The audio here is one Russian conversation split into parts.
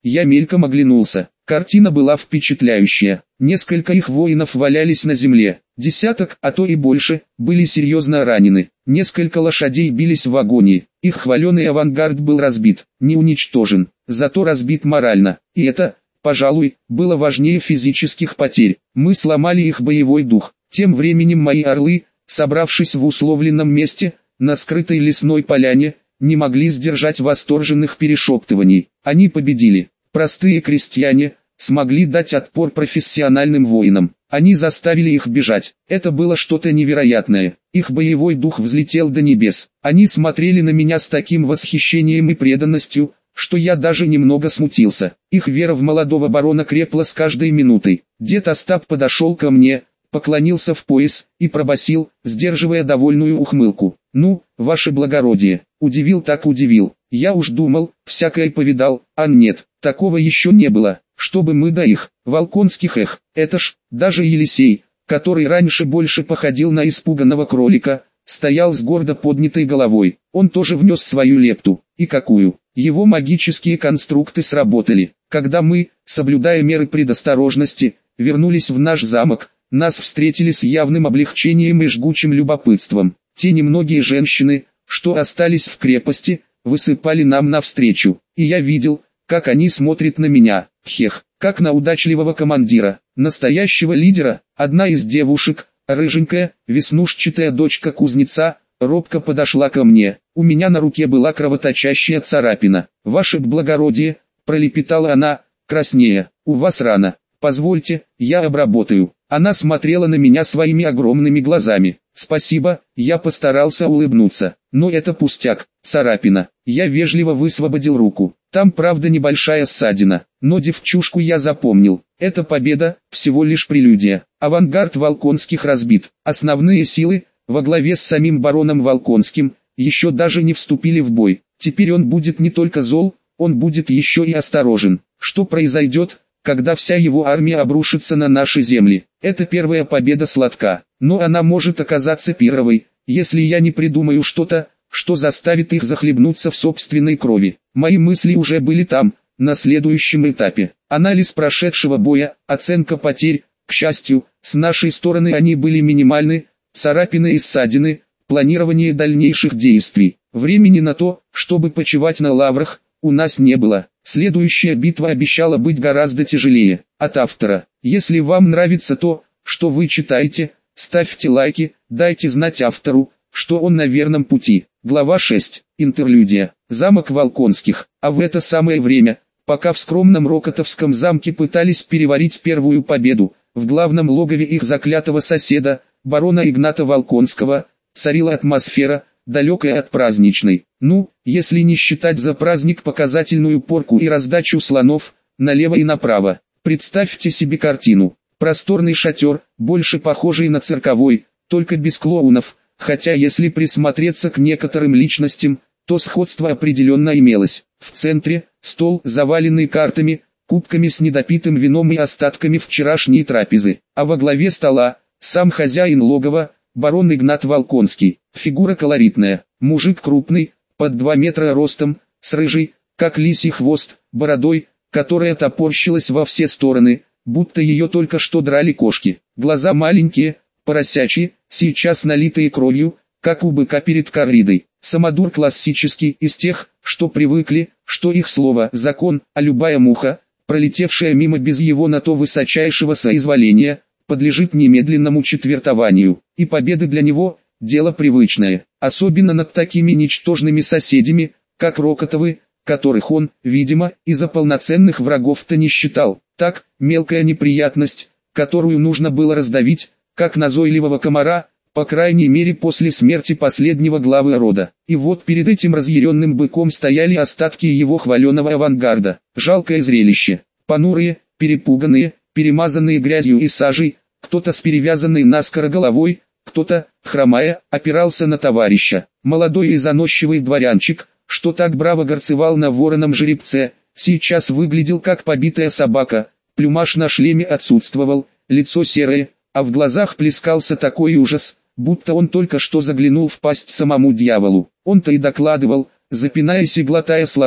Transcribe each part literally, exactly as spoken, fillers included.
Я мельком оглянулся. Картина была впечатляющая. Несколько их воинов валялись на земле. Десяток, а то и больше, были серьезно ранены. Несколько лошадей бились в агонии. Их хваленый авангард был разбит, не уничтожен, зато разбит морально. И это, пожалуй, было важнее физических потерь. Мы сломали их боевой дух. Тем временем мои орлы, собравшись в условленном месте, на скрытой лесной поляне, не могли сдержать восторженных перешептываний. Они победили. Простые крестьяне смогли дать отпор профессиональным воинам. Они заставили их бежать. Это было что-то невероятное. Их боевой дух взлетел до небес. Они смотрели на меня с таким восхищением и преданностью, что я даже немного смутился. Их вера в молодого барона крепла с каждой минутой. Дед Остап подошел ко мне, поклонился в пояс и пробасил, сдерживая довольную ухмылку: «Ну, ваше благородие». Удивил так удивил. Я уж думал, всякое повидал, а нет, такого еще не было, чтобы мы до их, волконских эх, это ж, даже Елисей, который раньше больше походил на испуганного кролика, стоял с гордо поднятой головой. Он тоже внес свою лепту, и какую. Его магические конструкты сработали. Когда мы, соблюдая меры предосторожности, вернулись в наш замок, нас встретили с явным облегчением и жгучим любопытством. Те немногие женщины, что остались в крепости, высыпали нам навстречу, и я видел, как они смотрят на меня, хех, как на удачливого командира, настоящего лидера. Одна из девушек, рыженькая, веснушчатая дочка кузнеца, робко подошла ко мне. У меня на руке была кровоточащая царапина. «Ваше благородие», — пролепетала она, краснея, — «у вас рана. Позвольте, я обработаю». Она смотрела на меня своими огромными глазами. «Спасибо», я постарался улыбнуться. «Но это пустяк, царапина». Я вежливо высвободил руку. Там правда небольшая ссадина, но девчушку я запомнил. Это победа, всего лишь прелюдия. Авангард Волконских разбит. Основные силы, во главе с самим бароном Волконским, еще даже не вступили в бой. Теперь он будет не только зол, он будет еще и осторожен. Что произойдет, когда вся его армия обрушится на наши земли? Это первая победа сладка, но она может оказаться первой, если я не придумаю что-то, что заставит их захлебнуться в собственной крови. Мои мысли уже были там, на следующем этапе. Анализ прошедшего боя, оценка потерь. К счастью, с нашей стороны они были минимальны, царапины и ссадины, планирование дальнейших действий. Времени на то, чтобы почивать на лаврах, у нас не было. Следующая битва обещала быть гораздо тяжелее. От автора. Если вам нравится то, что вы читаете, ставьте лайки, дайте знать автору, что он на верном пути. Глава шесть. Интерлюдия. Замок Волконских. А в это самое время, пока в скромном Рокотовском замке пытались переварить первую победу, в главном логове их заклятого соседа, барона Игната Волконского, царила атмосфера, далекая от праздничной. Ну, если не считать за праздник показательную порку и раздачу слонов, налево и направо. Представьте себе картину. Просторный шатер, больше похожий на цирковой, только без клоунов, хотя если присмотреться к некоторым личностям, то сходство определенно имелось. В центре – стол, заваленный картами, кубками с недопитым вином и остатками вчерашней трапезы, а во главе стола – сам хозяин логова, барон Игнат Волконский. Фигура колоритная, мужик крупный, под два метра ростом, с рыжей, как лисий хвост, бородой, которая топорщилась во все стороны, будто ее только что драли кошки. Глаза маленькие, поросячьи, сейчас налитые кровью, как у быка перед корридой. Самодур классический, из тех, что привыкли, что их слово – закон, а любая муха, пролетевшая мимо без его на то высочайшего соизволения, подлежит немедленному четвертованию, и победы для него – дело привычное, особенно над такими ничтожными соседями, как Рокотовы, которых он, видимо, из-за полноценных врагов-то не считал. Так, мелкая неприятность, которую нужно было раздавить, как назойливого комара, по крайней мере после смерти последнего главы рода. И вот перед этим разъяренным быком стояли остатки его хваленого авангарда. Жалкое зрелище. Понурые, перепуганные, перемазанные грязью и сажей, кто-то с перевязанной наскоро головой, кто-то, хромая, опирался на товарища. Молодой и заносчивый дворянчик, что так браво горцевал на вороном жеребце, сейчас выглядел как побитая собака, плюмаж на шлеме отсутствовал, лицо серое, а в глазах плескался такой ужас, будто он только что заглянул в пасть самому дьяволу. Он-то и докладывал, запинаясь и глотая слова: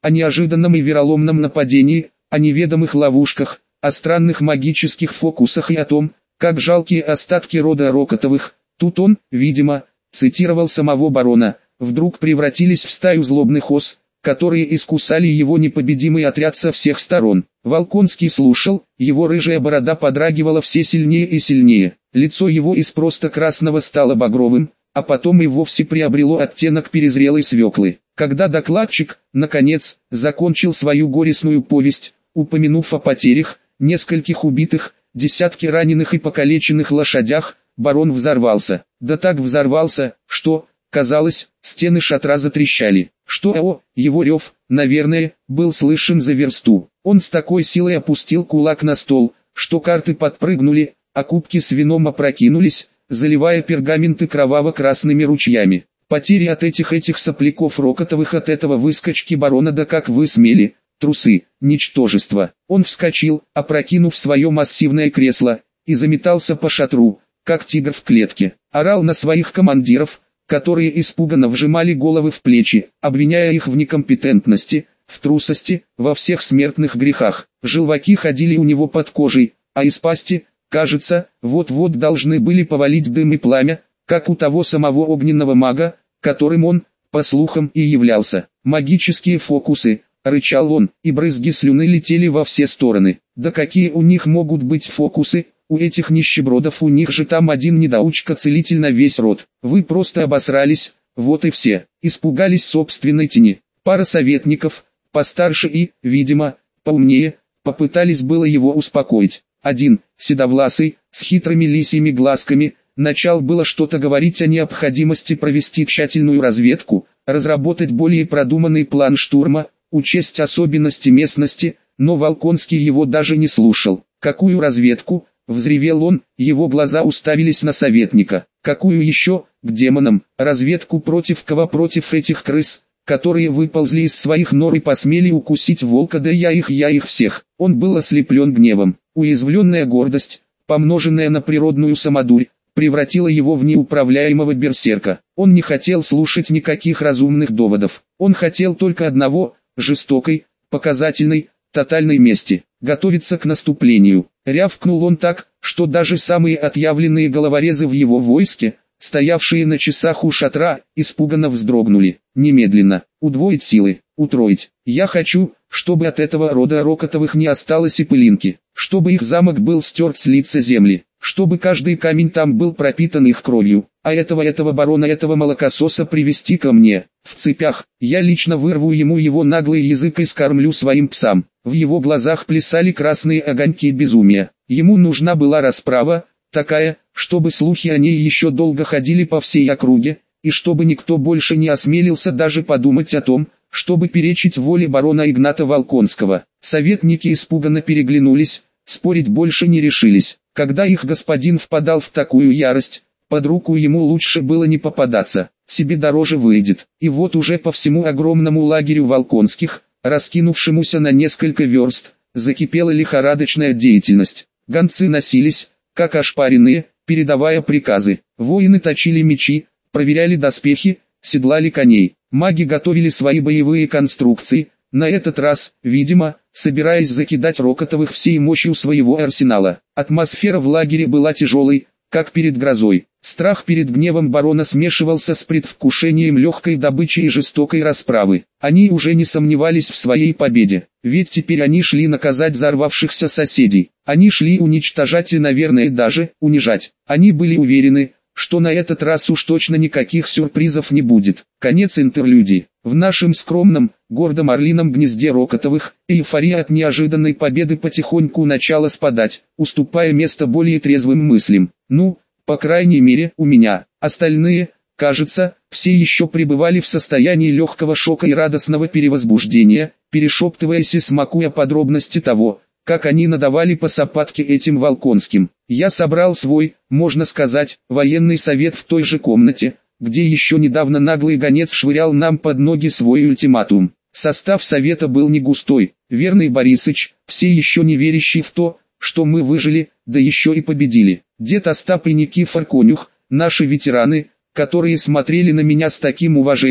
о неожиданном и вероломном нападении, о неведомых ловушках, о странных магических фокусах и о том, как жалкие остатки рода Рокотовых, тут он, видимо, цитировал самого барона, вдруг превратились в стаю злобных ос, которые искусали его непобедимый отряд со всех сторон. Волконский слушал, его рыжая борода подрагивала все сильнее и сильнее, лицо его из просто красного стало багровым, а потом и вовсе приобрело оттенок перезрелой свеклы. Когда докладчик, наконец, закончил свою горестную повесть, упомянув о потерях, нескольких убитых, десятки раненых и покалеченных лошадях, барон взорвался. Да так взорвался, что, казалось, стены шатра затрещали. Что о, его рев, наверное, был слышен за версту. Он с такой силой опустил кулак на стол, что карты подпрыгнули, а кубки с вином опрокинулись, заливая пергаменты кроваво-красными ручьями. Потери от этих этих сопляков Рокотовых, от этого выскочки барона, да как вы смели, трусы, ничтожество. Он вскочил, опрокинув свое массивное кресло, и заметался по шатру, как тигр в клетке. Орал на своих командиров, которые испуганно вжимали головы в плечи, обвиняя их в некомпетентности, в трусости, во всех смертных грехах. Желваки ходили у него под кожей, а из пасти, кажется, вот-вот должны были повалить дым и пламя, как у того самого огненного мага, которым он, по слухам, и являлся. «Магические фокусы», — рычал он, и брызги слюны летели во все стороны. «Да какие у них могут быть фокусы? У этих нищебродов, у них же там один недоучка-целитель на весь род. Вы просто обосрались, вот и все». Испугались собственной тени. Пара советников, постарше и, видимо, поумнее, попытались было его успокоить. Один, седовласый, с хитрыми лисьими глазками, начал было что-то говорить о необходимости провести тщательную разведку, разработать более продуманный план штурма, учесть особенности местности, но Волконский его даже не слушал. «Какую разведку?» — взревел он, его глаза уставились на советника. «Какую еще, к демонам, разведку против кого? Против этих крыс, которые выползли из своих нор и посмели укусить волка? Да я их, я их всех!» Он был ослеплен гневом. Уязвленная гордость, помноженная на природную самодурь, превратила его в неуправляемого берсерка. Он не хотел слушать никаких разумных доводов. Он хотел только одного – жестокой, показательной, тотальной мести. Готовиться к наступлению. Рявкнул он так, что даже самые отъявленные головорезы в его войске, стоявшие на часах у шатра, испуганно вздрогнули. «Немедленно, удвоить силы, утроить. Я хочу, чтобы от этого рода Рокотовых не осталось и пылинки, чтобы их замок был стерт с лица земли, чтобы каждый камень там был пропитан их кровью, а этого этого барона, этого молокососа привести ко мне, в цепях. Я лично вырву ему его наглый язык и скормлю своим псам». В его глазах плясали красные огоньки безумия. Ему нужна была расправа, такая, чтобы слухи о ней еще долго ходили по всей округе, и чтобы никто больше не осмелился даже подумать о том, чтобы перечить воле барона Игната Волконского. Советники испуганно переглянулись, спорить больше не решились. Когда их господин впадал в такую ярость, под руку ему лучше было не попадаться, себе дороже выйдет. И вот уже по всему огромному лагерю Волконских, раскинувшемуся на несколько верст, закипела лихорадочная деятельность. Гонцы носились, как ошпаренные, передавая приказы. Воины точили мечи, проверяли доспехи, седлали коней. Маги готовили свои боевые конструкции, на этот раз, видимо, собираясь закидать Рокотовых всей мощью своего арсенала. Атмосфера в лагере была тяжелой, как перед грозой. Страх перед гневом барона смешивался с предвкушением легкой добычи и жестокой расправы. Они уже не сомневались в своей победе, ведь теперь они шли наказать взорвавшихся соседей. Они шли уничтожать и, наверное, даже унижать. Они были уверены, что на этот раз уж точно никаких сюрпризов не будет. Конец интерлюдии. В нашем скромном, гордом орлином гнезде Рокотовых, эйфория от неожиданной победы потихоньку начала спадать, уступая место более трезвым мыслям. Ну, по крайней мере, у меня. Остальные, кажется, все еще пребывали в состоянии легкого шока и радостного перевозбуждения, перешептываясь и смакуя подробности того, как они надавали по сапатке этим Волконским. Я собрал свой, можно сказать, военный совет в той же комнате, где еще недавно наглый гонец швырял нам под ноги свой ультиматум. Состав совета был не густой. Верный Борисыч, все еще не верящий в то, что мы выжили, да еще и победили. Дед Остап и Никифор Конюх, наши ветераны, которые смотрели на меня с таким уважением,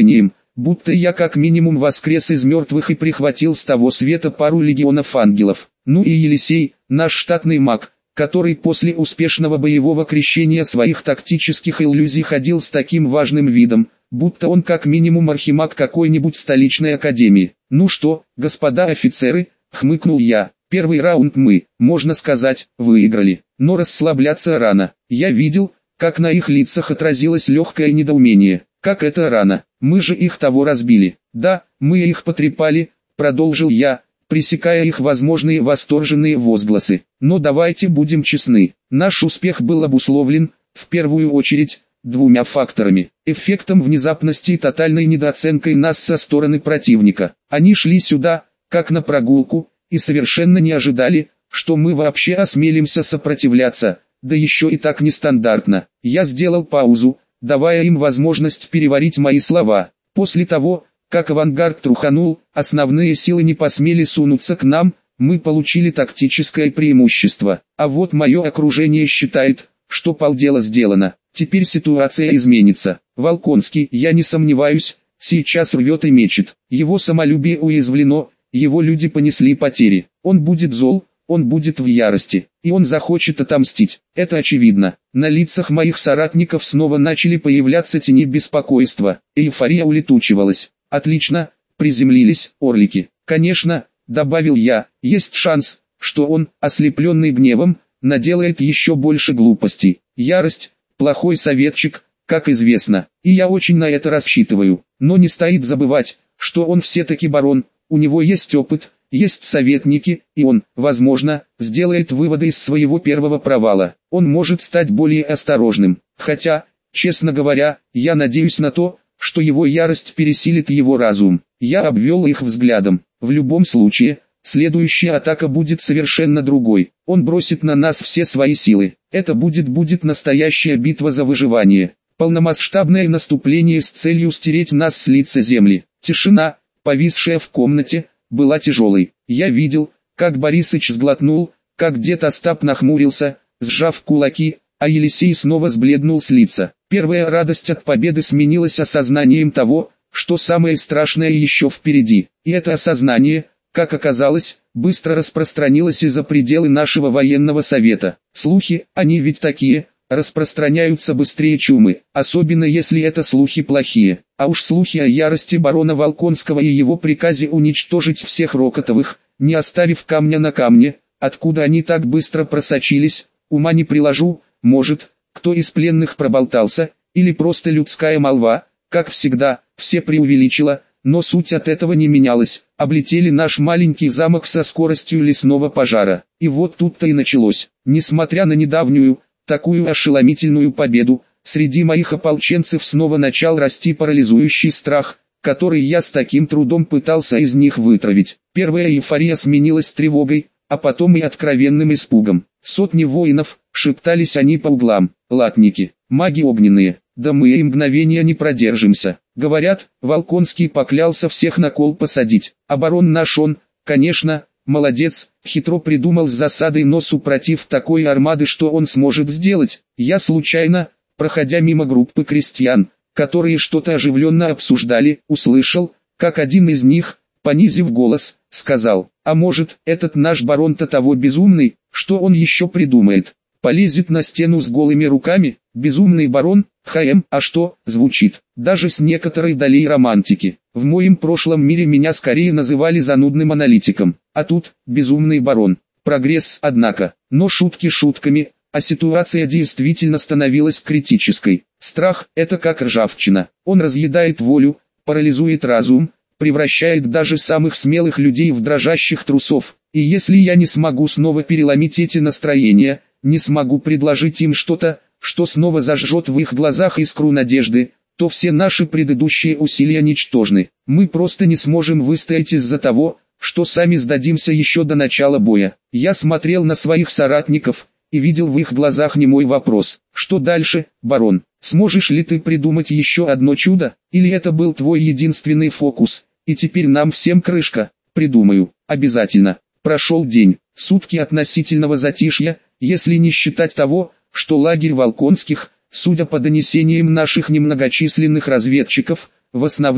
будто я как минимум воскрес из мертвых и прихватил с того света пару легионов ангелов. Ну и Елисей, наш штатный маг, который после успешного боевого крещения своих тактических иллюзий ходил с таким важным видом, будто он как минимум архимаг какой-нибудь столичной академии. «Ну что, господа офицеры», — хмыкнул я, — «первый раунд мы, можно сказать, выиграли, но расслабляться рано. Я видел, как на их лицах отразилось легкое недоумение. Как это рано? Мы же их того разбили». «Да, мы их потрепали», — продолжил я, пресекая их возможные восторженные возгласы. «Но давайте будем честны, наш успех был обусловлен, в первую очередь, двумя факторами: эффектом внезапности и тотальной недооценкой нас со стороны противника. Они шли сюда, как на прогулку, и совершенно не ожидали, что мы вообще осмелимся сопротивляться, да еще и так нестандартно». Я сделал паузу, давая им возможность переварить мои слова. «После того, как авангард труханул, основные силы не посмели сунуться к нам, мы получили тактическое преимущество. А вот мое окружение считает, что полдела сделано. Теперь ситуация изменится. Волконский, я не сомневаюсь, сейчас рвет и мечет. Его самолюбие уязвлено, его люди понесли потери. Он будет зол, он будет в ярости, и он захочет отомстить. Это очевидно». На лицах моих соратников снова начали появляться тени беспокойства. Эйфория улетучивалась. «Отлично, приземлились, орлики. Конечно», — добавил я, — «есть шанс, что он, ослепленный гневом, наделает еще больше глупостей. Ярость — плохой советчик, как известно, и я очень на это рассчитываю. Но не стоит забывать, что он все-таки барон, у него есть опыт, есть советники, и он, возможно, сделает выводы из своего первого провала. Он может стать более осторожным. Хотя, честно говоря, я надеюсь на то, что его ярость пересилит его разум». Я обвел их взглядом. «В любом случае, следующая атака будет совершенно другой. Он бросит на нас все свои силы. Это будет будет настоящая битва за выживание. Полномасштабное наступление с целью стереть нас с лица земли». Тишина, повисшая в комнате, была тяжелой. Я видел, как Борисыч сглотнул, как дед Остап нахмурился, сжав кулаки, а Елисей снова сбледнул с лица. Первая радость от победы сменилась осознанием того, что самое страшное еще впереди. И это осознание, как оказалось, быстро распространилось и за пределы нашего военного совета. Слухи, они ведь такие, распространяются быстрее чумы, особенно если это слухи плохие. А уж слухи о ярости барона Волконского и его приказе уничтожить всех Рокотовых, не оставив камня на камне, откуда они так быстро просочились, ума не приложу. Может, кто из пленных проболтался, или просто людская молва, как всегда, все преувеличило, но суть от этого не менялась. Облетели наш маленький замок со скоростью лесного пожара. И вот тут-то и началось. Несмотря на недавнюю, такую ошеломительную победу, среди моих ополченцев снова начал расти парализующий страх, который я с таким трудом пытался из них вытравить. Первая эйфория сменилась тревогой, а потом и откровенным испугом. Сотни воинов, шептались они по углам, латники, маги огненные, да мы и мгновения не продержимся. Говорят, Волконский поклялся всех на кол посадить. Оборон наш он, конечно, молодец, хитро придумал с засадой, но супротив такой армады что он сможет сделать? Я случайно, проходя мимо группы крестьян, которые что-то оживленно обсуждали, услышал, как один из них, понизив голос, сказал: «А может, этот наш барон-то того безумный, что он еще придумает? Полезет на стену с голыми руками? Безумный барон, ХМ, а что?» Звучит, даже с некоторой долей романтики. В моем прошлом мире меня скорее называли занудным аналитиком, а тут, безумный барон. Прогресс, однако, но шутки шутками, а ситуация действительно становилась критической. Страх – это как ржавчина, он разъедает волю, парализует разум, превращает даже самых смелых людей в дрожащих трусов. И если я не смогу снова переломить эти настроения, не смогу предложить им что-то, что снова зажжет в их глазах искру надежды, то все наши предыдущие усилия ничтожны. Мы просто не сможем выстоять из-за того, что сами сдадимся еще до начала боя. Я смотрел на своих соратников и видел в их глазах немой вопрос: что дальше, барон? Сможешь ли ты придумать еще одно чудо? Или это был твой единственный фокус, и теперь нам всем крышка? Придумаю, обязательно. Прошел день, сутки относительного затишья, если не считать того, что лагерь Волконских, судя по донесениям наших немногочисленных разведчиков, в основном,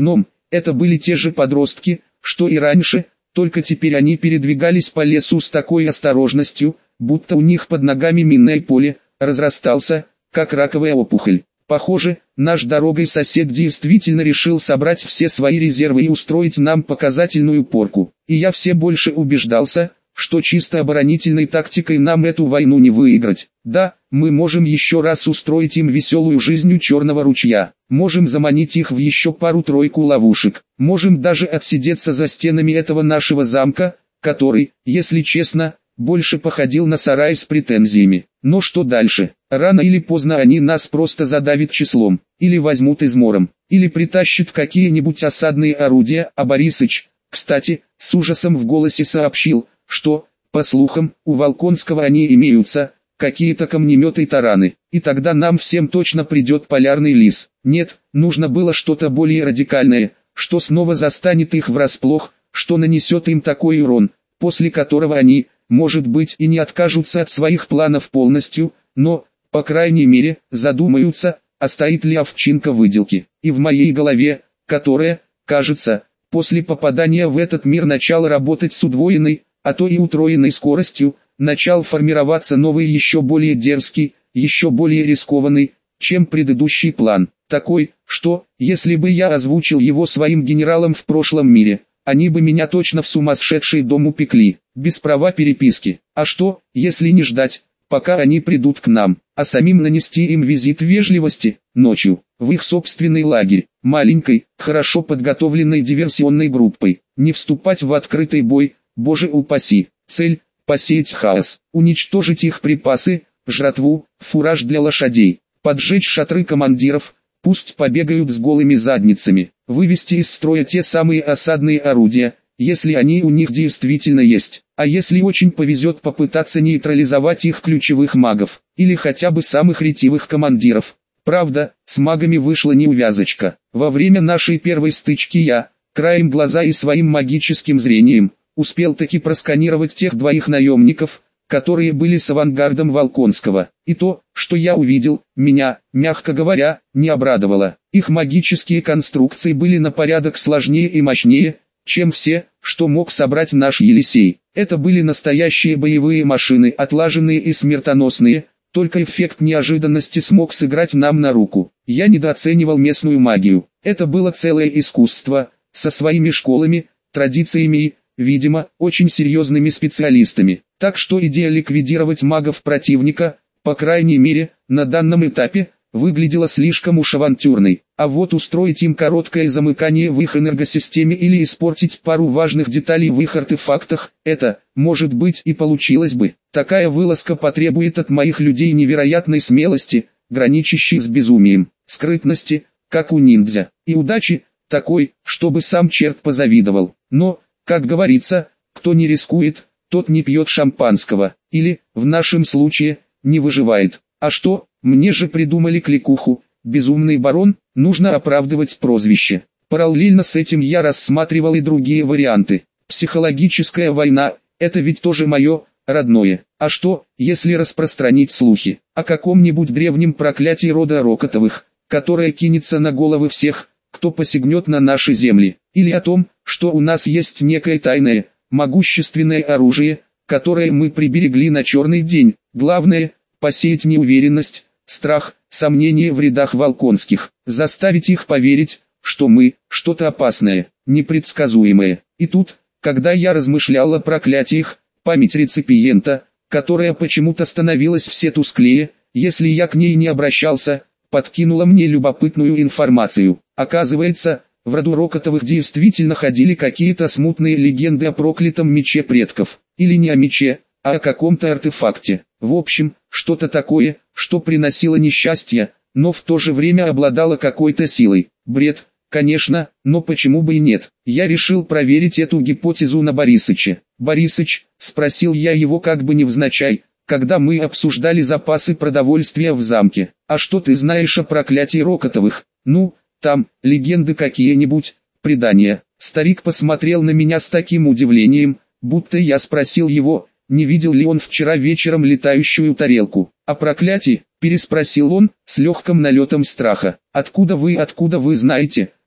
это были те же подростки, что и раньше, только теперь они передвигались по лесу с такой осторожностью, будто у них под ногами минное поле разрастался, как раковая опухоль. Похоже, наш дорогой сосед действительно решил собрать все свои резервы и устроить нам показательную порку. И я все больше убеждался, что чисто оборонительной тактикой нам эту войну не выиграть. Да, мы можем еще раз устроить им веселую жизнь у Черного ручья, можем заманить их в еще пару-тройку ловушек, можем даже отсидеться за стенами этого нашего замка, который, если честно, больше походил на сарай с претензиями. Но что дальше? Рано или поздно они нас просто задавят числом, или возьмут измором, или притащат какие-нибудь осадные орудия, а Борисыч, кстати, с ужасом в голосе сообщил, что, по слухам, у Волконского они имеются, какие-то камнеметы и тараны, и тогда нам всем точно придет полярный лис. Нет, нужно было что-то более радикальное, что снова застанет их врасплох, что нанесет им такой урон, после которого они, может быть, и не откажутся от своих планов полностью, но, по крайней мере, задумаются, а стоит ли овчинка в выделке. И в моей голове, которая, кажется, после попадания в этот мир начала работать с удвоенной, а то и утроенной скоростью, начал формироваться новый еще более дерзкий, еще более рискованный, чем предыдущий план. Такой, что, если бы я озвучил его своим генералам в прошлом мире, они бы меня точно в сумасшедший дом упекли, без права переписки. А что, если не ждать, пока они придут к нам, а самим нанести им визит вежливости, ночью, в их собственный лагерь, маленькой, хорошо подготовленной диверсионной группой, не вступать в открытый бой, боже упаси, цель – посеять хаос, уничтожить их припасы, жратву, фураж для лошадей, поджечь шатры командиров, пусть побегают с голыми задницами, вывести из строя те самые осадные орудия, если они у них действительно есть, а если очень повезет попытаться нейтрализовать их ключевых магов, или хотя бы самых ретивых командиров. Правда, с магами вышла неувязочка. Во время нашей первой стычки я, краем глаза и своим магическим зрением, успел таки просканировать тех двоих наемников, которые были с авангардом Волконского. И то, что я увидел, меня, мягко говоря, не обрадовало. Их магические конструкции были на порядок сложнее и мощнее, чем все, что мог собрать наш Елисей. Это были настоящие боевые машины, отлаженные и смертоносные, только эффект неожиданности смог сыграть нам на руку. Я недооценивал местную магию. Это было целое искусство, со своими школами, традициями и, видимо, очень серьезными специалистами. Так что идея ликвидировать магов противника, по крайней мере, на данном этапе, выглядела слишком уж авантюрной. А вот устроить им короткое замыкание в их энергосистеме или испортить пару важных деталей в их артефактах, это, может быть, и получилось бы. Такая вылазка потребует от моих людей невероятной смелости, граничащей с безумием, скрытности, как у ниндзя, и удачи, такой, чтобы сам черт позавидовал. Но, как говорится, кто не рискует, тот не пьет шампанского, или, в нашем случае, не выживает. А что, мне же придумали кликуху, безумный барон, нужно оправдывать прозвище. Параллельно с этим я рассматривал и другие варианты. Психологическая война, это ведь тоже мое, родное. А что, если распространить слухи о каком-нибудь древнем проклятии рода Рокотовых, которое кинется на головы всех, кто посягнет на наши земли, или о том, что у нас есть некое тайное, могущественное оружие, которое мы приберегли на черный день. Главное – посеять неуверенность, страх, сомнения в рядах Волконских, заставить их поверить, что мы – что-то опасное, непредсказуемое. И тут, когда я размышлял о проклятиях, память реципиента, которая почему-то становилась все тусклее, если я к ней не обращался, подкинула мне любопытную информацию. Оказывается, в роду Рокотовых действительно ходили какие-то смутные легенды о проклятом мече предков, или не о мече, а о каком-то артефакте. В общем, что-то такое, что приносило несчастье, но в то же время обладало какой-то силой. Бред, конечно, но почему бы и нет? Я решил проверить эту гипотезу на Борисыче. «Борисыч», — спросил я его как бы невзначай, когда мы обсуждали запасы продовольствия в замке, «а что ты знаешь о проклятии Рокотовых? Ну, там, легенды какие-нибудь, предания». Старик посмотрел на меня с таким удивлением, будто я спросил его, не видел ли он вчера вечером летающую тарелку. «О проклятии?» – переспросил он, с легким налетом страха. «Откуда вы, откуда вы знаете?»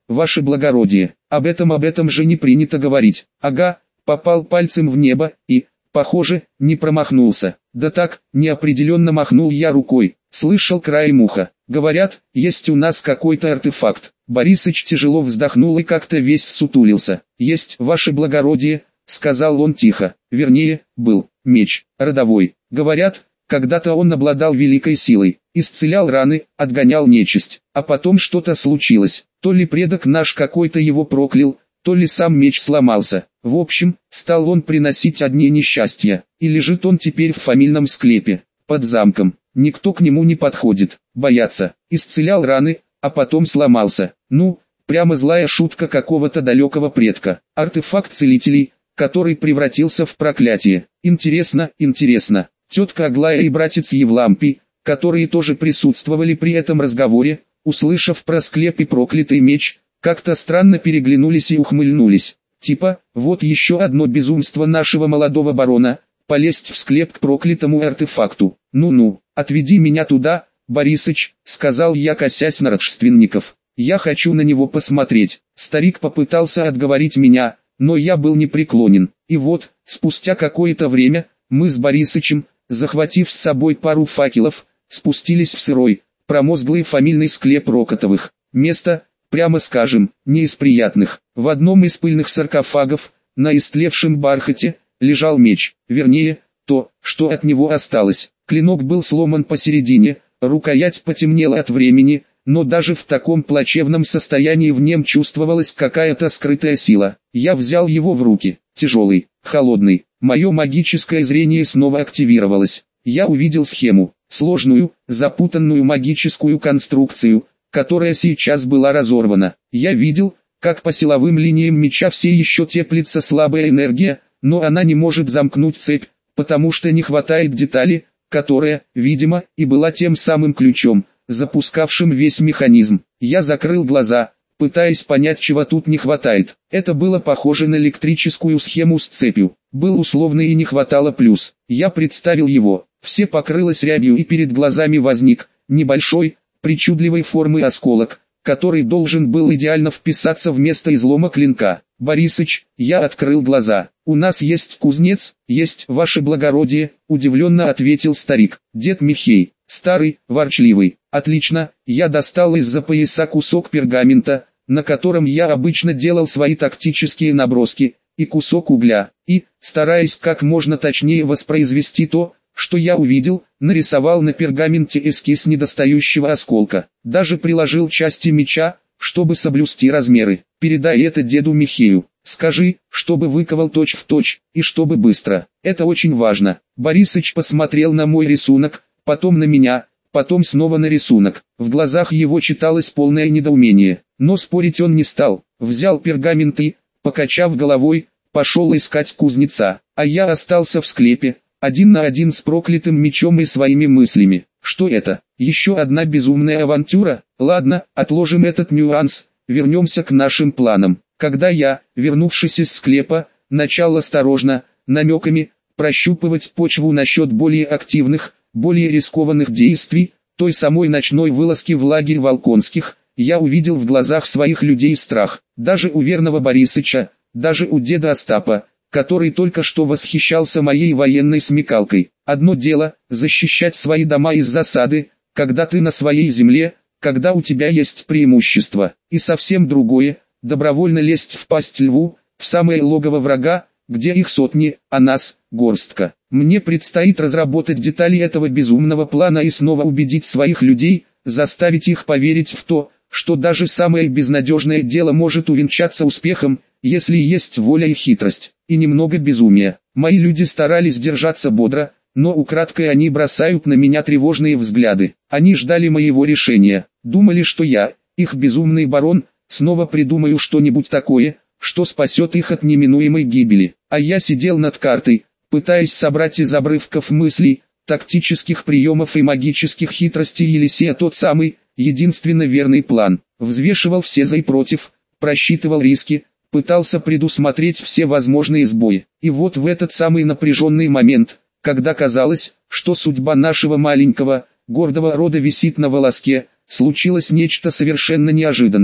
ваше благородие. Об этом об этом же не принято говорить. Ага, попал пальцем в небо и, похоже, не промахнулся. Да так, неопределенно махнул я рукой. Слышал краем уха. Говорят, есть у нас какой-то артефакт. Борисыч тяжело вздохнул и как-то весь сутулился. Есть, ваше благородие, сказал он тихо. Вернее, был, меч, родовой. Говорят, когда-то он обладал великой силой, исцелял раны, отгонял нечисть. А потом что-то случилось. То ли предок наш какой-то его проклял, то ли сам меч сломался. В общем, стал он приносить одни несчастья. И лежит он теперь в фамильном склепе, под замком. Никто к нему не подходит, боятся. Исцелял раны, а потом сломался. Ну, прямо злая шутка какого-то далекого предка. Артефакт целителей, который превратился в проклятие. Интересно, интересно. Тетка Аглая и братец Евлампий, которые тоже присутствовали при этом разговоре, услышав про склеп и проклятый меч, как-то странно переглянулись и ухмыльнулись. Типа, вот еще одно безумство нашего молодого барона, полезть в склеп к проклятому артефакту. Ну-ну, отведи меня туда, Борисыч, сказал я, косясь на родственников. Я хочу на него посмотреть. Старик попытался отговорить меня, но я был непреклонен. И вот, спустя какое-то время, мы с Борисычем, захватив с собой пару факелов, спустились в сырой, промозглый фамильный склеп Рокотовых. Место, прямо скажем, не из приятных. В одном из пыльных саркофагов, на истлевшем бархате, лежал меч, вернее, то, что от него осталось. Клинок был сломан посередине, рукоять потемнела от времени, но даже в таком плачевном состоянии в нем чувствовалась какая-то скрытая сила. Я взял его в руки, тяжелый, холодный. Мое магическое зрение снова активировалось. Я увидел схему, сложную, запутанную магическую конструкцию, которая сейчас была разорвана. Я видел, как по силовым линиям меча все еще теплится слабая энергия, но она не может замкнуть цепь, потому что не хватает детали, которая, видимо, и была тем самым ключом, запускавшим весь механизм. Я закрыл глаза, пытаясь понять, чего тут не хватает. Это было похоже на электрическую схему с цепью. Был условный и не хватало плюс. Я представил его. Все покрылось рябью и перед глазами возник небольшой, причудливой формы осколок, который должен был идеально вписаться в место излома клинка. «Борисыч», я открыл глаза. «У нас есть кузнец?» «Есть, ваше благородие», удивленно ответил старик. «Дед Михей, старый, ворчливый». «Отлично», я достал из-за пояса кусок пергамента, на котором я обычно делал свои тактические наброски, и кусок угля, и, стараясь как можно точнее воспроизвести то, что я увидел, нарисовал на пергаменте эскиз недостающего осколка. Даже приложил части меча, чтобы соблюсти размеры. «Передай это деду Михею. Скажи, чтобы выковал точь-в-точь, и чтобы быстро. Это очень важно». Борисыч посмотрел на мой рисунок, потом на меня, потом снова на рисунок. В глазах его читалось полное недоумение, но спорить он не стал. Взял пергамент и, покачав головой, пошел искать кузнеца. А я остался в склепе, один на один с проклятым мечом и своими мыслями. Что это? Еще одна безумная авантюра? Ладно, отложим этот нюанс, вернемся к нашим планам. Когда я, вернувшись из склепа, начал осторожно, намеками, прощупывать почву насчет более активных, более рискованных действий, той самой ночной вылазки в лагерь Волконских, я увидел в глазах своих людей страх. Даже у верного Борисыча, даже у деда Остапа, который только что восхищался моей военной смекалкой. Одно дело – защищать свои дома из засады, когда ты на своей земле, когда у тебя есть преимущество. И совсем другое – добровольно лезть в пасть льву, в самое логово врага, где их сотни, а нас – горстка. Мне предстоит разработать детали этого безумного плана и снова убедить своих людей, заставить их поверить в то, что даже самое безнадежное дело может увенчаться успехом, если есть воля и хитрость, и немного безумия. Мои люди старались держаться бодро, но украдкой они бросают на меня тревожные взгляды. Они ждали моего решения, думали, что я, их безумный барон, снова придумаю что-нибудь такое, что спасет их от неминуемой гибели. А я сидел над картой, пытаясь собрать из обрывков мыслей, тактических приемов и магических хитростей Елисея тот самый, единственно верный план. Взвешивал все за и против, просчитывал риски, пытался предусмотреть все возможные сбои. И вот в этот самый напряженный момент, когда казалось, что судьба нашего маленького, гордого рода висит на волоске, случилось нечто совершенно неожиданное.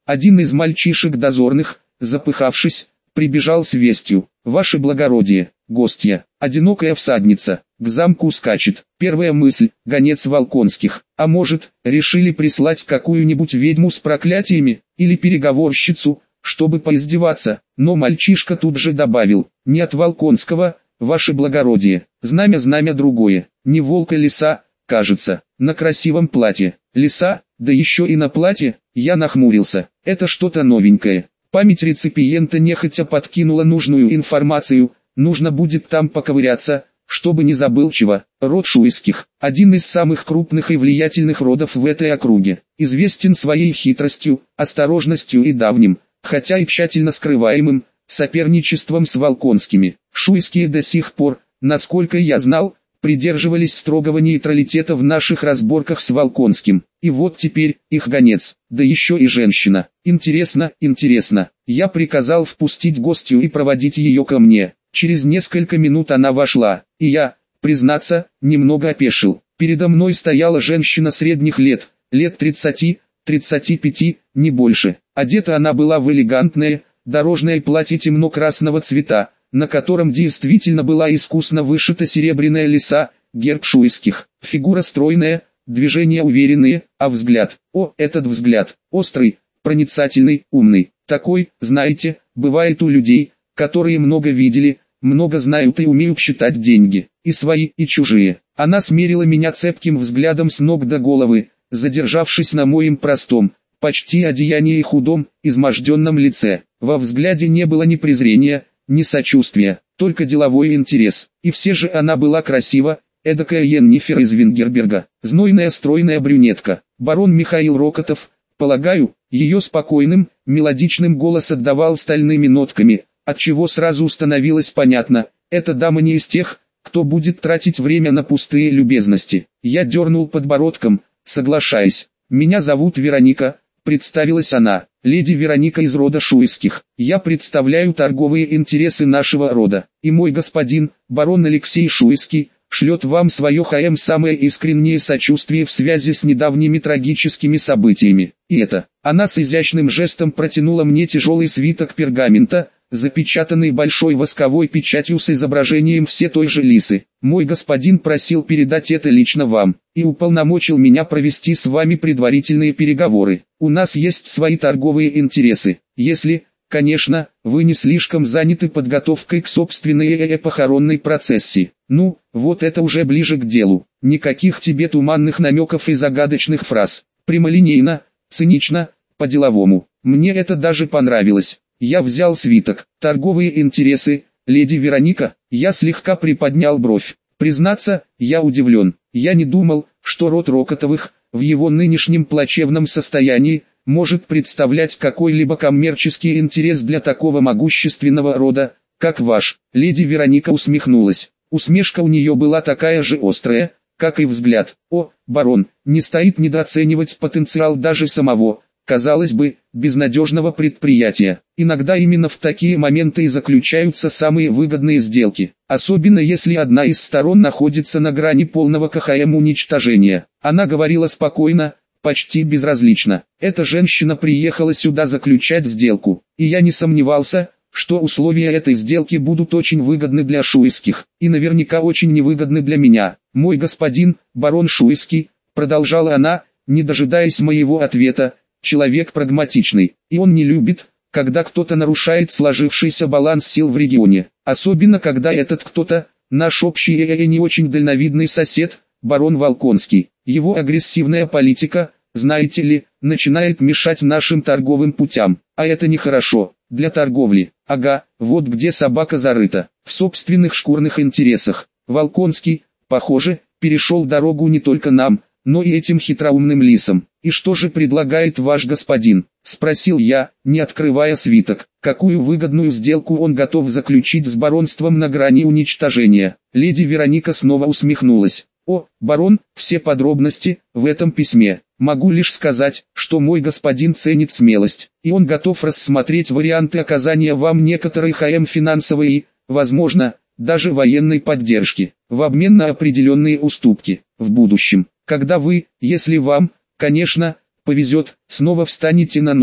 Один из мальчишек дозорных, запыхавшись, прибежал с вестью: «Ваше благородие, гостья, одинокая всадница, к замку скачет». Первая мысль: гонец Волконских. А может, решили прислать какую-нибудь ведьму с проклятиями, или переговорщицу, чтобы поиздеваться. Но мальчишка тут же добавил: «Не от Волконского, ваше благородие, знамя знамя другое, не волка лиса, кажется, на красивом платье». Лиса, да еще и на платье. Я нахмурился. Это что-то новенькое. Память реципиента нехотя подкинула нужную информацию. Нужно будет там поковыряться, чтобы не забыл чего. Род Шуйских, один из самых крупных и влиятельных родов в этой округе, известен своей хитростью, осторожностью и давним, хотя и тщательно скрываемым, соперничеством с Волконскими. Шуйские до сих пор, насколько я знал, придерживались строгого нейтралитета в наших разборках с Волконским. И вот теперь их гонец, да еще и женщина. Интересно, интересно. Я приказал впустить гостью и проводить ее ко мне. Через несколько минут она вошла, и я, признаться, немного опешил. Передо мной стояла женщина средних лет, лет тридцати, тридцати пяти, не больше. Одета она была в элегантное, дорожное платье темно-красного цвета, на котором действительно была искусно вышита серебряная лиса, герб Шуйских. Фигура стройная, движения уверенные, а взгляд, о, этот взгляд, острый, проницательный, умный. Такой, знаете, бывает у людей, которые много видели, много знают и умеют считать деньги, и свои, и чужие. Она смерила меня цепким взглядом с ног до головы, задержавшись на моем простом, почти одеянии и худом, изможденном лице. Во взгляде не было ни презрения, ни сочувствия, только деловой интерес. И все же она была красива, эдакая Йеннифер из Вингерберга, знойная стройная брюнетка. Барон Михаил Рокотов, полагаю, ее спокойным, мелодичным голос отдавал стальными нотками, отчего сразу становилось понятно, эта дама не из тех, кто будет тратить время на пустые любезности. Я дернул подбородком, соглашаясь. «Меня зовут Вероника», — представилась она, — «леди Вероника из рода Шуйских. Я представляю торговые интересы нашего рода, и мой господин, барон Алексей Шуйский, шлет вам свое ХМ самое искреннее сочувствие в связи с недавними трагическими событиями. И это». Она с изящным жестом протянула мне тяжелый свиток пергамента, запечатанный большой восковой печатью с изображением все той же лисы. «Мой господин просил передать это лично вам, и уполномочил меня провести с вами предварительные переговоры. У нас есть свои торговые интересы, если, конечно, вы не слишком заняты подготовкой к собственной похоронной процессии. Ну, вот это уже ближе к делу. Никаких тебе туманных намеков и загадочных фраз. Прямолинейно, цинично, по-деловому. Мне это даже понравилось». Я взял свиток. «Торговые интересы, леди Вероника». Я слегка приподнял бровь. Признаться, я удивлен. Я не думал, что род Рокотовых, в его нынешнем плачевном состоянии, может представлять какой-либо коммерческий интерес для такого могущественного рода, как ваш. Леди Вероника усмехнулась. Усмешка у нее была такая же острая, как и взгляд. О, барон, не стоит недооценивать потенциал даже самого, казалось бы, безнадежного предприятия. Иногда именно в такие моменты и заключаются самые выгодные сделки, особенно если одна из сторон находится на грани полного КХМ уничтожения. Она говорила спокойно, почти безразлично. Эта женщина приехала сюда заключать сделку, и я не сомневался, что условия этой сделки будут очень выгодны для Шуйских, и наверняка очень невыгодны для меня. «Мой господин, барон Шуйский», продолжала она, не дожидаясь моего ответа, человек прагматичный, и он не любит, когда кто-то нарушает сложившийся баланс сил в регионе, особенно когда этот кто-то, наш общий и не очень дальновидный сосед, барон Волконский. Его агрессивная политика, знаете ли, начинает мешать нашим торговым путям, а это нехорошо, для торговли. Ага, вот где собака зарыта, в собственных шкурных интересах. Волконский, похоже, перешел дорогу не только нам, но и этим хитроумным лисам. «И что же предлагает ваш господин?» — спросил я, не открывая свиток. «Какую выгодную сделку он готов заключить с баронством на грани уничтожения?» Леди Вероника снова усмехнулась. «О, барон, все подробности в этом письме. Могу лишь сказать, что мой господин ценит смелость, и он готов рассмотреть варианты оказания вам некоторой ХМ финансовой и, возможно, даже военной поддержки, в обмен на определенные уступки, в будущем, когда вы, если вам, конечно, повезет, снова встанете на ноги.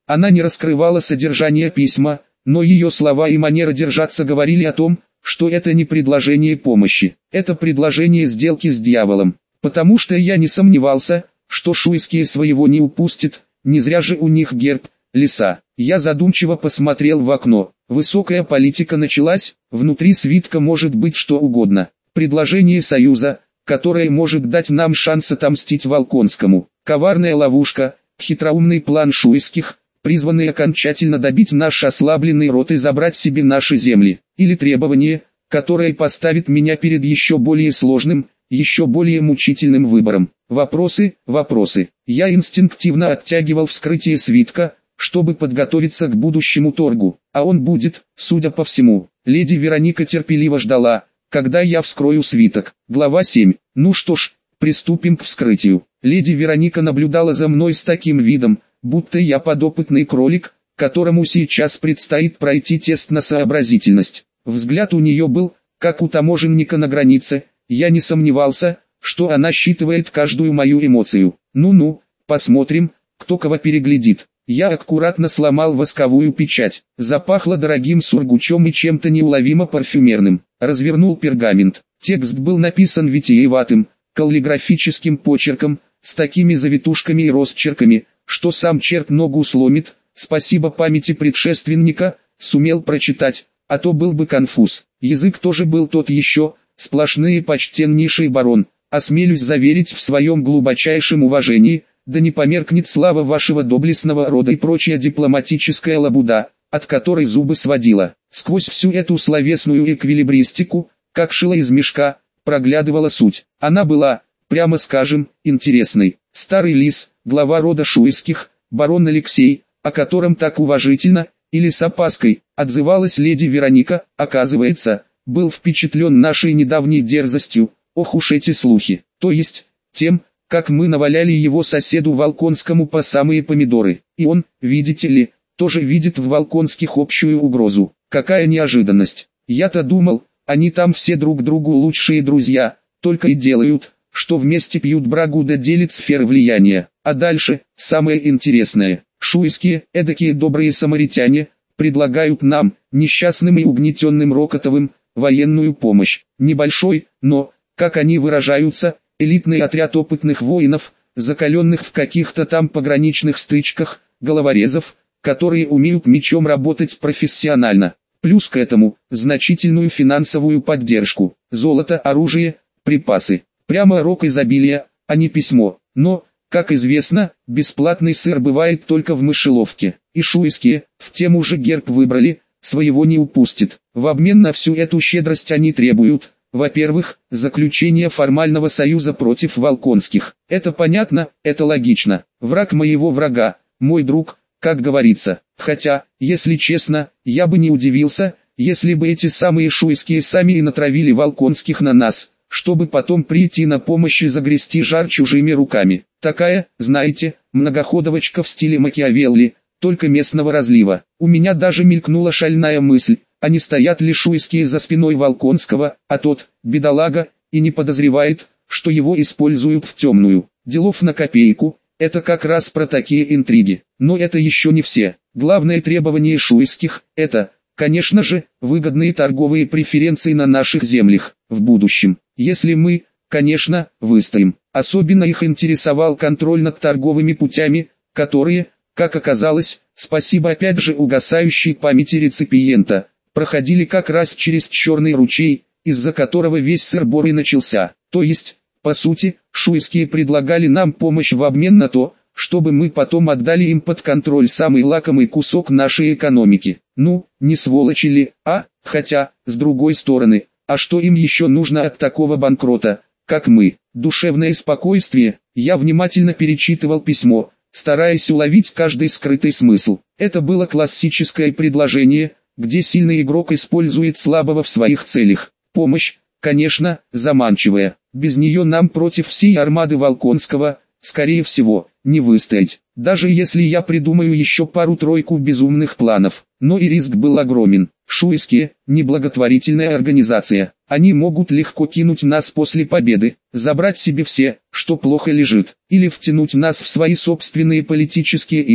Она не раскрывала содержание письма, но ее слова и манера держаться говорили о том, что это не предложение помощи, это предложение сделки с дьяволом. Потому что я не сомневался, что шуйские своего не упустят, не зря же у них герб, лиса. Я задумчиво посмотрел в окно. Высокая политика началась, внутри свитка может быть что угодно. Предложение союза, которое может дать нам шанс отомстить Волконскому. Коварная ловушка, хитроумный план шуйских, призванный окончательно добить наш ослабленный род и забрать себе наши земли. Или требование, которое поставит меня перед еще более сложным, еще более мучительным выбором. Вопросы, вопросы. Я инстинктивно оттягивал вскрытие свитка, чтобы подготовиться к будущему торгу. А он будет, судя по всему. Леди Вероника терпеливо ждала, когда я вскрою свиток. Глава семь. Ну что ж, приступим к вскрытию. Леди Вероника наблюдала за мной с таким видом, будто я подопытный кролик, которому сейчас предстоит пройти тест на сообразительность. Взгляд у нее был, как у таможенника на границе. Я не сомневался, что она считывает каждую мою эмоцию. Ну-ну, посмотрим, кто кого переглядит. Я аккуратно сломал восковую печать. Запахло дорогим сургучом и чем-то неуловимо парфюмерным. Развернул пергамент. Текст был написан витиеватым, каллиграфическим почерком, с такими завитушками и росчерками, что сам черт ногу сломит. Спасибо памяти предшественника, сумел прочитать, а то был бы конфуз. Язык тоже был тот еще, сплошные почтеннейший барон. Осмелюсь заверить в своем глубочайшем уважении, да не померкнет слава вашего доблестного рода и прочая дипломатическая лабуда, от которой зубы сводила. Сквозь всю эту словесную эквилибристику, как шило из мешка, проглядывала суть. Она была, прямо скажем, интересной. Старый лис, глава рода Шуйских, барон Алексей, о котором так уважительно, или с опаской, отзывалась леди Вероника, оказывается, был впечатлен нашей недавней дерзостью. Ох уж эти слухи, то есть, тем, как мы наваляли его соседу Волконскому по самые помидоры. И он, видите ли, тоже видит в Волконских общую угрозу. Какая неожиданность. Я-то думал, они там все друг другу лучшие друзья, только и делают, что вместе пьют брагу да делят сферы влияния. А дальше, самое интересное, шуйские, эдакие добрые самаритяне, предлагают нам, несчастным и угнетенным Рокотовым, военную помощь. Небольшой, но, как они выражаются, элитный отряд опытных воинов, закаленных в каких-то там пограничных стычках, головорезов, которые умеют мечом работать профессионально. Плюс к этому, значительную финансовую поддержку, золото, оружие, припасы. Прямо рок изобилия, а не письмо. Но, как известно, бесплатный сыр бывает только в мышеловке. И шуйские, в тему же герб выбрали, своего не упустит. В обмен на всю эту щедрость они требуют, во-первых, заключение формального союза против Волконских. Это понятно, это логично. Враг моего врага, мой друг, как говорится. Хотя, если честно, я бы не удивился, если бы эти самые шуйские сами и натравили Волконских на нас, чтобы потом прийти на помощь и загрести жар чужими руками. Такая, знаете, многоходовочка в стиле Макиавелли, только местного разлива. У меня даже мелькнула шальная мысль, а не стоят ли шуйские за спиной Волконского, а тот, бедолага, и не подозревает, что его используют в темную. Делов на копейку, это как раз про такие интриги. Но это еще не все. Главное требование шуйских – это, конечно же, выгодные торговые преференции на наших землях, в будущем. Если мы, конечно, выстоим. Особенно их интересовал контроль над торговыми путями, которые, как оказалось, спасибо опять же угасающей памяти реципиента, проходили как раз через Черный ручей, из-за которого весь сыр-бор и начался. То есть, по сути, шуйские предлагали нам помощь в обмен на то, чтобы мы потом отдали им под контроль самый лакомый кусок нашей экономики. Ну, не сволочи ли, а? Хотя, с другой стороны, а что им еще нужно от такого банкрота, как мы? Душевное спокойствие. Я внимательно перечитывал письмо, стараясь уловить каждый скрытый смысл. Это было классическое предложение, где сильный игрок использует слабого в своих целях. Помощь, конечно, заманчивая. Без нее нам против всей армады Волконского, скорее всего, не выстоять. Даже если я придумаю еще пару-тройку безумных планов. Но и риск был огромен. Шуйские – неблаготворительная организация. Они могут легко кинуть нас после победы, забрать себе все, что плохо лежит, или втянуть нас в свои собственные политические игры,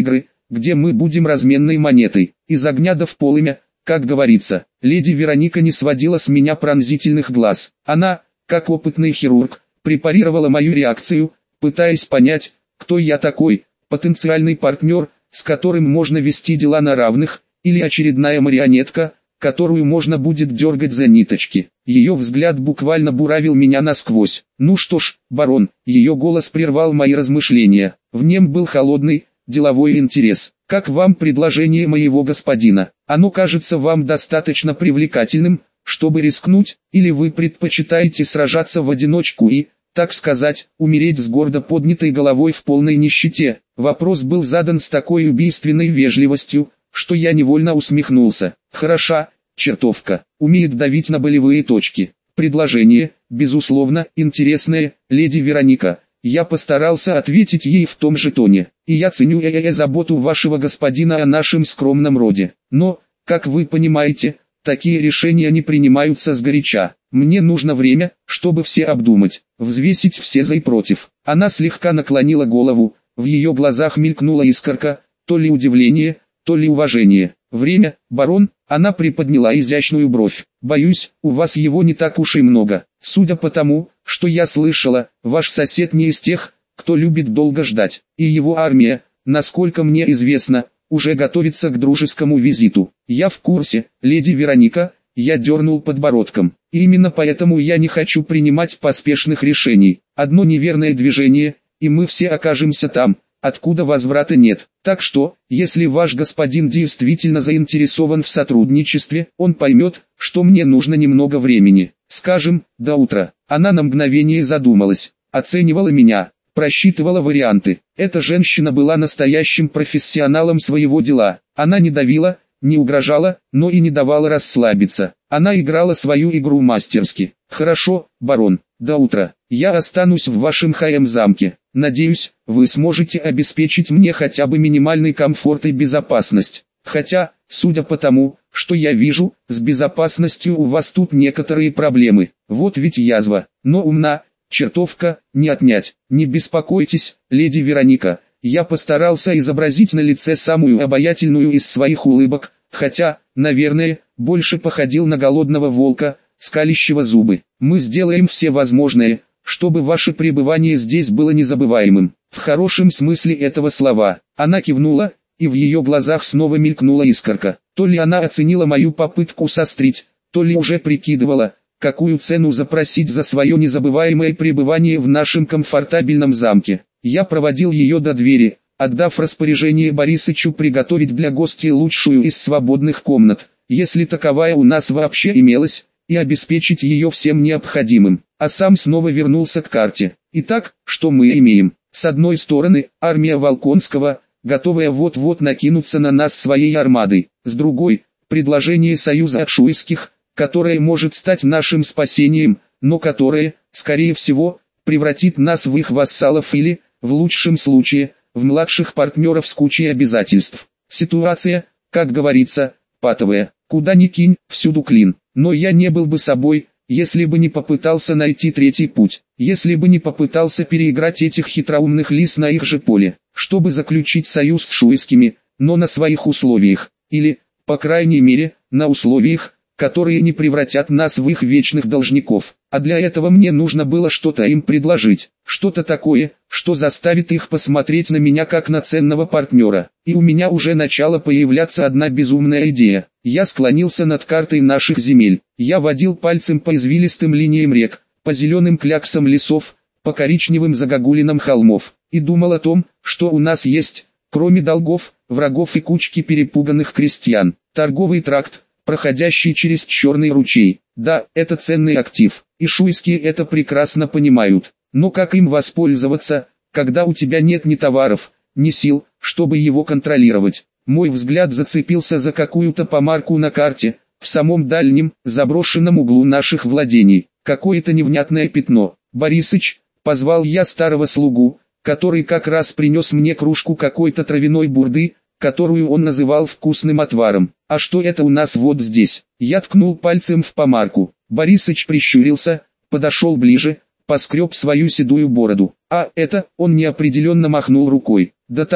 где мы будем разменной монетой, из огня да в полымя, как говорится. Леди Вероника не сводила с меня пронзительных глаз. Она, как опытный хирург, препарировала мою реакцию, пытаясь понять, кто я такой, потенциальный партнер, с которым можно вести дела на равных, или очередная марионетка, которую можно будет дергать за ниточки. Ее взгляд буквально буравил меня насквозь. «Ну что ж, барон», ее голос прервал мои размышления. В нем был холодный, деловой интерес. «Как вам предложение моего господина? Оно кажется вам достаточно привлекательным, чтобы рискнуть, или вы предпочитаете сражаться в одиночку и, так сказать, умереть с гордо поднятой головой в полной нищете?» Вопрос был задан с такой убийственной вежливостью, что я невольно усмехнулся. Хороша, чертовка, умеет давить на болевые точки. Предложение, безусловно, интересное, леди Вероника. Я постарался ответить ей в том же тоне. И я ценю э-э заботу вашего господина о нашем скромном роде. Но, как вы понимаете, такие решения не принимаются сгоряча. Мне нужно время, чтобы все обдумать, взвесить все за и против. Она слегка наклонила голову, в ее глазах мелькнула искорка, то ли удивление, то ли уважение. «Время, барон?» Она приподняла изящную бровь. «Боюсь, у вас его не так уж и много. Судя по тому, что я слышала, ваш сосед не из тех, кто любит долго ждать, и его армия, насколько мне известно, уже готовится к дружескому визиту. Я в курсе, леди Вероника», я дернул подбородком. «И именно поэтому я не хочу принимать поспешных решений. Одно неверное движение, и мы все окажемся там, откуда возврата нет. Так что, если ваш господин действительно заинтересован в сотрудничестве, он поймет, что мне нужно немного времени. Скажем, до утра». Она на мгновение задумалась, оценивала меня, просчитывала варианты. Эта женщина была настоящим профессионалом своего дела. Она не давила, не угрожала, но и не давала расслабиться. Она играла свою игру мастерски. «Хорошо, барон, до утра. Я останусь в вашем Хаем-замке. Надеюсь, вы сможете обеспечить мне хотя бы минимальный комфорт и безопасность. Хотя, судя по тому, что я вижу, с безопасностью у вас тут некоторые проблемы. Вот ведь язва, но умна, чертовка, не отнять. Не беспокойтесь, леди Вероника». Я постарался изобразить на лице самую обаятельную из своих улыбок, хотя, наверное, больше походил на голодного волка, скалящего зубы. «Мы сделаем все возможное, чтобы ваше пребывание здесь было незабываемым, в хорошем смысле этого слова». Она кивнула, и в ее глазах снова мелькнула искорка. То ли она оценила мою попытку сострить, то ли уже прикидывала, какую цену запросить за свое незабываемое пребывание в нашем комфортабельном замке. Я проводил ее до двери, отдав распоряжение Борисычу приготовить для гостей лучшую из свободных комнат, если таковая у нас вообще имелась, и обеспечить ее всем необходимым, а сам снова вернулся к карте. Итак, что мы имеем? С одной стороны, армия Волконского, готовая вот-вот накинуться на нас своей армадой, с другой, предложение союза Атшуйских, которое может стать нашим спасением, но которое, скорее всего, превратит нас в их вассалов или, в лучшем случае, в младших партнеров с кучей обязательств. Ситуация, как говорится, патовая. Куда ни кинь, всюду клин. Но я не был бы собой, если бы не попытался найти третий путь. Если бы не попытался переиграть этих хитроумных лис на их же поле, чтобы заключить союз с шуйскими, но на своих условиях. Или, по крайней мере, на условиях, которые не превратят нас в их вечных должников. А для этого мне нужно было что-то им предложить, что-то такое, что заставит их посмотреть на меня как на ценного партнера. И у меня уже начала появляться одна безумная идея. Я склонился над картой наших земель. Я водил пальцем по извилистым линиям рек, по зеленым кляксам лесов, по коричневым загогулинам холмов, и думал о том, что у нас есть, кроме долгов, врагов и кучки перепуганных крестьян. Торговый тракт, проходящий через Черный ручей. Да, это ценный актив, и шуйские это прекрасно понимают. Но как им воспользоваться, когда у тебя нет ни товаров, ни сил, чтобы его контролировать? Мой взгляд зацепился за какую-то помарку на карте, в самом дальнем, заброшенном углу наших владений. Какое-то невнятное пятно. «Борисыч», позвал я старого слугу, который как раз принес мне кружку какой-то травяной бурды, которую он называл вкусным отваром. «А что это у нас вот здесь?» Я ткнул пальцем в помарку. Борисыч прищурился, подошел ближе, поскреб свою седую бороду. «А это», он неопределенно махнул рукой. «Да так,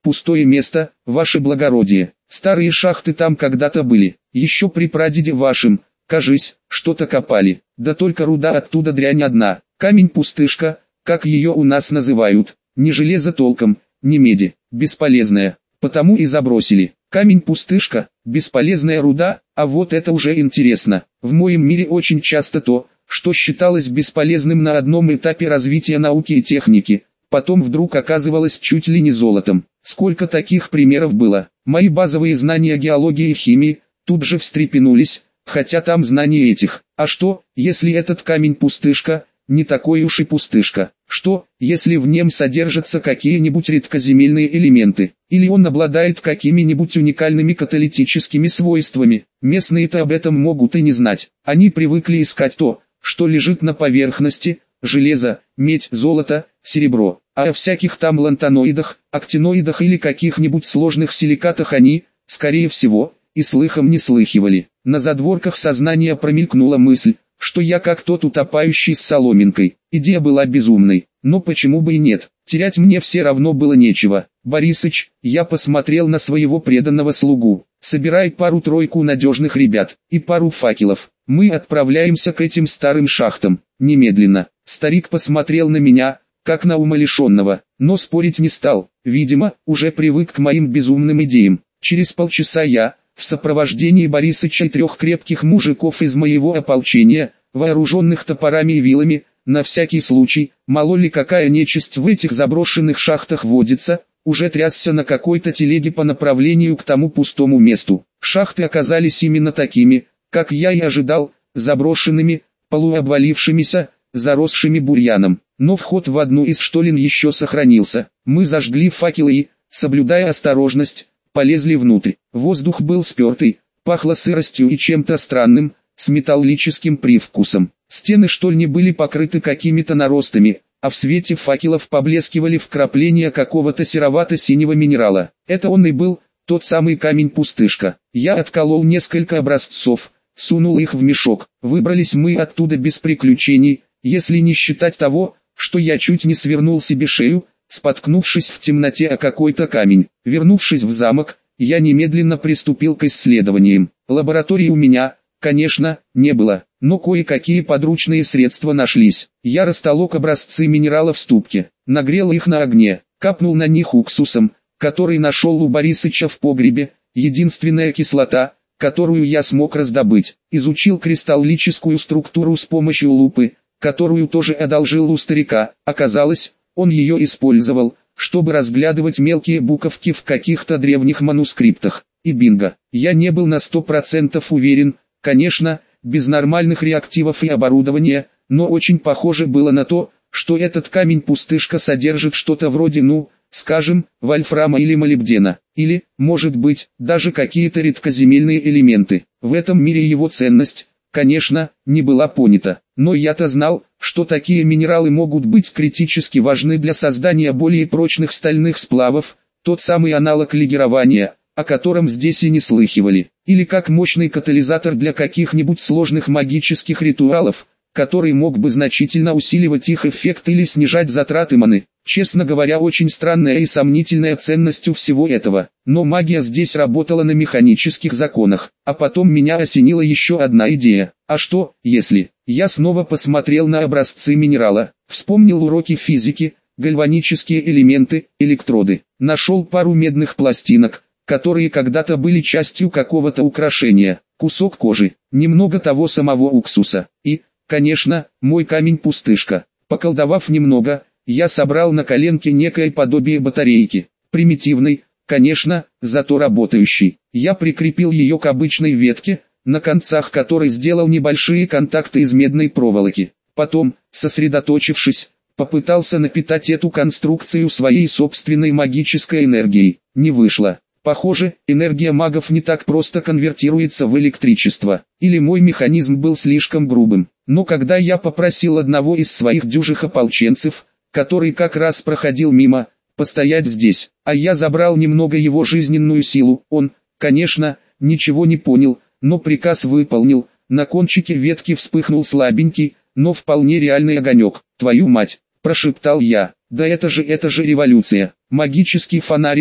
пустое место, ваше благородие. Старые шахты там когда-то были, еще при прадеде вашем, кажись, что-то копали. Да только руда оттуда дрянь одна, камень-пустышка, как ее у нас называют, ни железа толком, ни меди, бесполезная, потому и забросили. Камень-пустышка, бесполезная руда, а вот это уже интересно. В моем мире очень часто то, что считалось бесполезным на одном этапе развития науки и техники, потом вдруг оказывалось чуть ли не золотом. Сколько таких примеров было. Мои базовые знания геологии и химии тут же встрепенулись, хотя там знания этих. А что, если этот камень-пустышка не такой уж и пустышка? Что, если в нем содержатся какие-нибудь редкоземельные элементы? Или он обладает какими-нибудь уникальными каталитическими свойствами? Местные-то об этом могут и не знать. Они привыкли искать то, что лежит на поверхности: железо, медь, золото, серебро. А о всяких там лантаноидах, актиноидах или каких-нибудь сложных силикатах они, скорее всего, и слыхом не слыхивали. На задворках сознания промелькнула мысль, что я как тот утопающий с соломинкой. Идея была безумной, но почему бы и нет, терять мне все равно было нечего. Борисыч, я посмотрел на своего преданного слугу, собирай пару-тройку надежных ребят и пару факелов. Мы отправляемся к этим старым шахтам, немедленно. Старик посмотрел на меня, как на умалишенного, но спорить не стал, видимо, уже привык к моим безумным идеям. Через полчаса я, в сопровождении Борисыча и трех крепких мужиков из моего ополчения, вооруженных топорами и вилами, на всякий случай, мало ли какая нечисть в этих заброшенных шахтах водится, уже трясся на какой-то телеге по направлению к тому пустому месту. Шахты оказались именно такими, как я и ожидал, заброшенными, полуобвалившимися, заросшими бурьяном. Но вход в одну из штолен еще сохранился. Мы зажгли факелы и, соблюдая осторожность, полезли внутрь. Воздух был спертый, пахло сыростью и чем-то странным, с металлическим привкусом. Стены штольни были покрыты какими-то наростами, а в свете факелов поблескивали вкрапления какого-то серовато-синего минерала. Это он и был, тот самый камень-пустышка. Я отколол несколько образцов, сунул их в мешок. Выбрались мы оттуда без приключений, если не считать того, что я чуть не свернул себе шею, споткнувшись в темноте о какой-то камень. Вернувшись в замок, я немедленно приступил к исследованиям. Лаборатории у меня, конечно, не было, но кое-какие подручные средства нашлись. Я растолок образцы минералов в ступке, нагрел их на огне, капнул на них уксусом, который нашел у Борисыча в погребе, единственная кислота, которую я смог раздобыть. Изучил кристаллическую структуру с помощью лупы, которую тоже одолжил у старика. Оказалось, он ее использовал, чтобы разглядывать мелкие буковки в каких-то древних манускриптах. И бинго, я не был на сто процентов уверен, конечно, без нормальных реактивов и оборудования, но очень похоже было на то, что этот камень-пустышка содержит что-то вроде, ну, скажем, вольфрама или молибдена, или, может быть, даже какие-то редкоземельные элементы. В этом мире его ценность, конечно, не была понята, но я-то знал, что такие минералы могут быть критически важны для создания более прочных стальных сплавов, тот самый аналог легирования, о котором здесь и не слыхивали, или как мощный катализатор для каких-нибудь сложных магических ритуалов, который мог бы значительно усиливать их эффект или снижать затраты маны. Честно говоря, очень странная и сомнительная ценность у всего этого, но магия здесь работала на механических законах. А потом меня осенила еще одна идея. А что, если... Я снова посмотрел на образцы минерала, вспомнил уроки физики, гальванические элементы, электроды, нашел пару медных пластинок, которые когда-то были частью какого-то украшения, кусок кожи, немного того самого уксуса, и, конечно, мой камень-пустышка. Поколдовав немного, я собрал на коленке некое подобие батарейки, примитивной, конечно, зато работающей. Я прикрепил ее к обычной ветке, на концах которой сделал небольшие контакты из медной проволоки. Потом, сосредоточившись, попытался напитать эту конструкцию своей собственной магической энергией. Не вышло. Похоже, энергия магов не так просто конвертируется в электричество. Или мой механизм был слишком грубым. Но когда я попросил одного из своих дюжих ополченцев, который как раз проходил мимо, постоять здесь, а я забрал немного его жизненную силу, он, конечно, ничего не понял, но приказ выполнил. На кончике ветки вспыхнул слабенький, но вполне реальный огонек. «Твою мать!» – прошептал я. «Да это же, это же революция! Магический фонарик!» –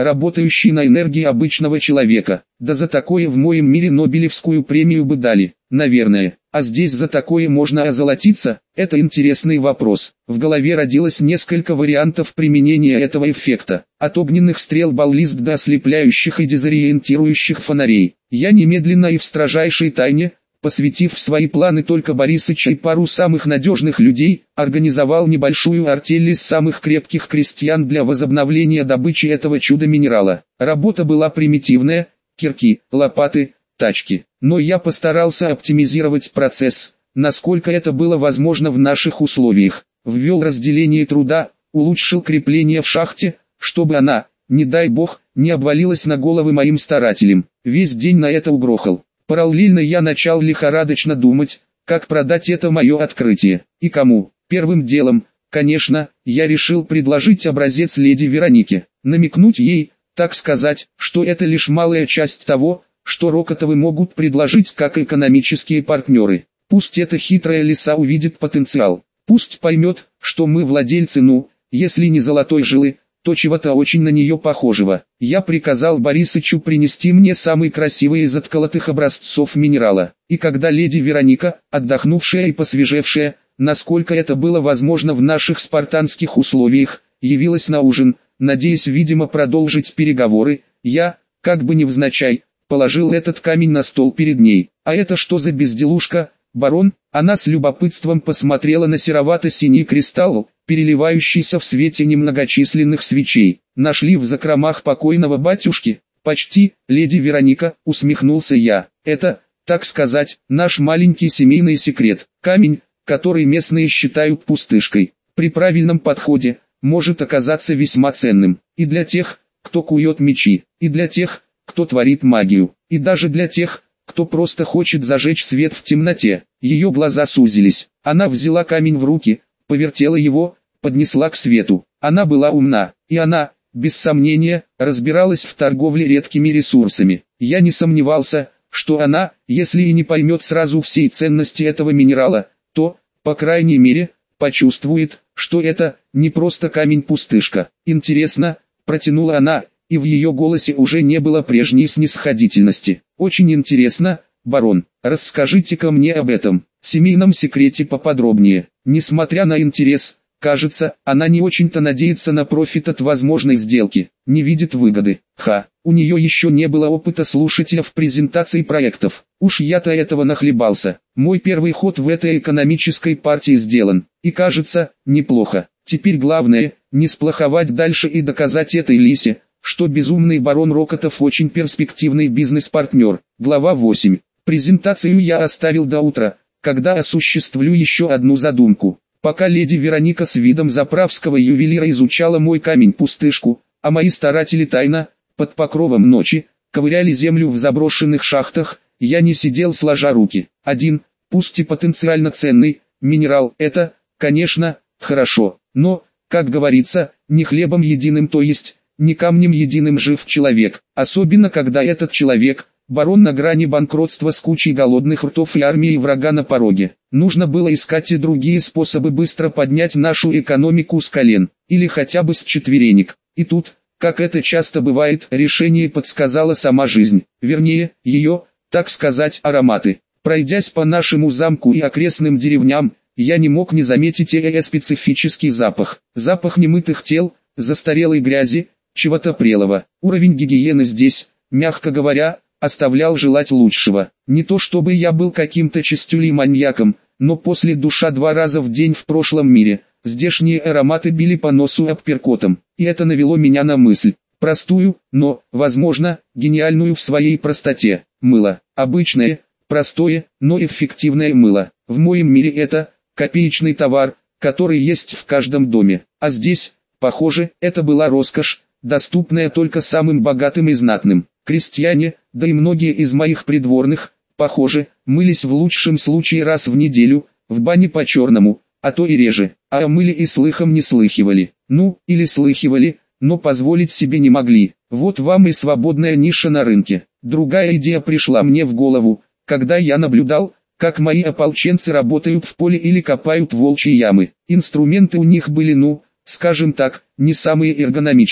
работающий на энергии обычного человека. Да за такое в моем мире Нобелевскую премию бы дали, наверное. А здесь за такое можно озолотиться? Это интересный вопрос. В голове родилось несколько вариантов применения этого эффекта. От огненных стрел баллист до ослепляющих и дезориентирующих фонарей. Я немедленно и в строжайшей тайне, посвятив в свои планы только Борисыча и пару самых надежных людей, организовал небольшую артель из самых крепких крестьян для возобновления добычи этого чудо-минерала. Работа была примитивная: кирки, лопаты, тачки. Но я постарался оптимизировать процесс, насколько это было возможно в наших условиях. Ввел разделение труда, улучшил крепление в шахте, чтобы она, не дай бог, не обвалилась на головы моим старателям. Весь день на это угрохал. Параллельно я начал лихорадочно думать, как продать это мое открытие, и кому. Первым делом, конечно, я решил предложить образец леди Веронике, намекнуть ей, так сказать, что это лишь малая часть того, что Рокотовы могут предложить как экономические партнеры. Пусть эта хитрая лиса увидит потенциал, пусть поймет, что мы владельцы, ну, если не золотой жилы, то чего-то очень на нее похожего. Я приказал Борисычу принести мне самый красивый из отколотых образцов минерала. И когда леди Вероника, отдохнувшая и посвежевшая, насколько это было возможно в наших спартанских условиях, явилась на ужин, надеясь, видимо, продолжить переговоры, я, как бы невзначай, положил этот камень на стол перед ней. А это что за безделушка, барон? Она с любопытством посмотрела на серовато-синий кристалл, переливающийся в свете немногочисленных свечей. Нашли в закромах покойного батюшки? Почти, леди Вероника, усмехнулся я. Это, так сказать, наш маленький семейный секрет. Камень, который местные считают пустышкой, при правильном подходе, может оказаться весьма ценным. И для тех, кто кует мечи, и для тех, кто творит магию, и даже для тех, кто просто хочет зажечь свет в темноте. Ее глаза сузились. Она взяла камень в руки, повертела его, поднесла к свету. Она была умна, и она, без сомнения, разбиралась в торговле редкими ресурсами. Я не сомневался, что она, если и не поймет сразу всей ценности этого минерала, то, по крайней мере, почувствует, что это не просто камень-пустышка. Интересно, протянула она, и в ее голосе уже не было прежней снисходительности. Очень интересно, барон, расскажите-ка мне об этом семейном секрете поподробнее. Несмотря на интерес, кажется, она не очень-то надеется на профит от возможной сделки, не видит выгоды. Ха, у нее еще не было опыта слушателя в презентации проектов. Уж я-то этого нахлебался. Мой первый ход в этой экономической партии сделан, и кажется, неплохо. Теперь главное, не сплоховать дальше и доказать этой лисе, что безумный барон Рокотов очень перспективный бизнес-партнер. Глава восемь. Презентацию я оставил до утра, когда осуществлю еще одну задумку. Пока леди Вероника с видом заправского ювелира изучала мой камень-пустышку, а мои старатели тайно, под покровом ночи, ковыряли землю в заброшенных шахтах, я не сидел сложа руки. Один, пусть и потенциально ценный, минерал — это, конечно, хорошо, но, как говорится, не хлебом единым, то есть, не камнем единым жив человек, особенно когда этот человек — барон на грани банкротства с кучей голодных ртов и армией врага на пороге. Нужно было искать и другие способы быстро поднять нашу экономику с колен, или хотя бы с четверенек. И тут, как это часто бывает, решение подсказала сама жизнь, вернее, ее, так сказать, ароматы. Пройдясь по нашему замку и окрестным деревням, я не мог не заметить э специфический запах. Запах немытых тел, застарелой грязи, чего-то прелого. Уровень гигиены здесь, мягко говоря, оставлял желать лучшего. Не то чтобы я был каким-то чистюлей-маньяком, но после душа два раза в день в прошлом мире, здешние ароматы били по носу апперкотом, и это навело меня на мысль. Простую, но, возможно, гениальную в своей простоте. Мыло. Обычное, простое, но эффективное мыло. В моем мире это копеечный товар, который есть в каждом доме. А здесь, похоже, это была роскошь, доступная только самым богатым и знатным. Крестьяне, да и многие из моих придворных, похоже, мылись в лучшем случае раз в неделю, в бане по-черному, а то и реже, а о мыле и слыхом не слыхивали. Ну, или слыхивали, но позволить себе не могли. Вот вам и свободная ниша на рынке. Другая идея пришла мне в голову, когда я наблюдал, как мои ополченцы работают в поле или копают волчьи ямы. Инструменты у них были, ну, скажем так, не самые эргономичные.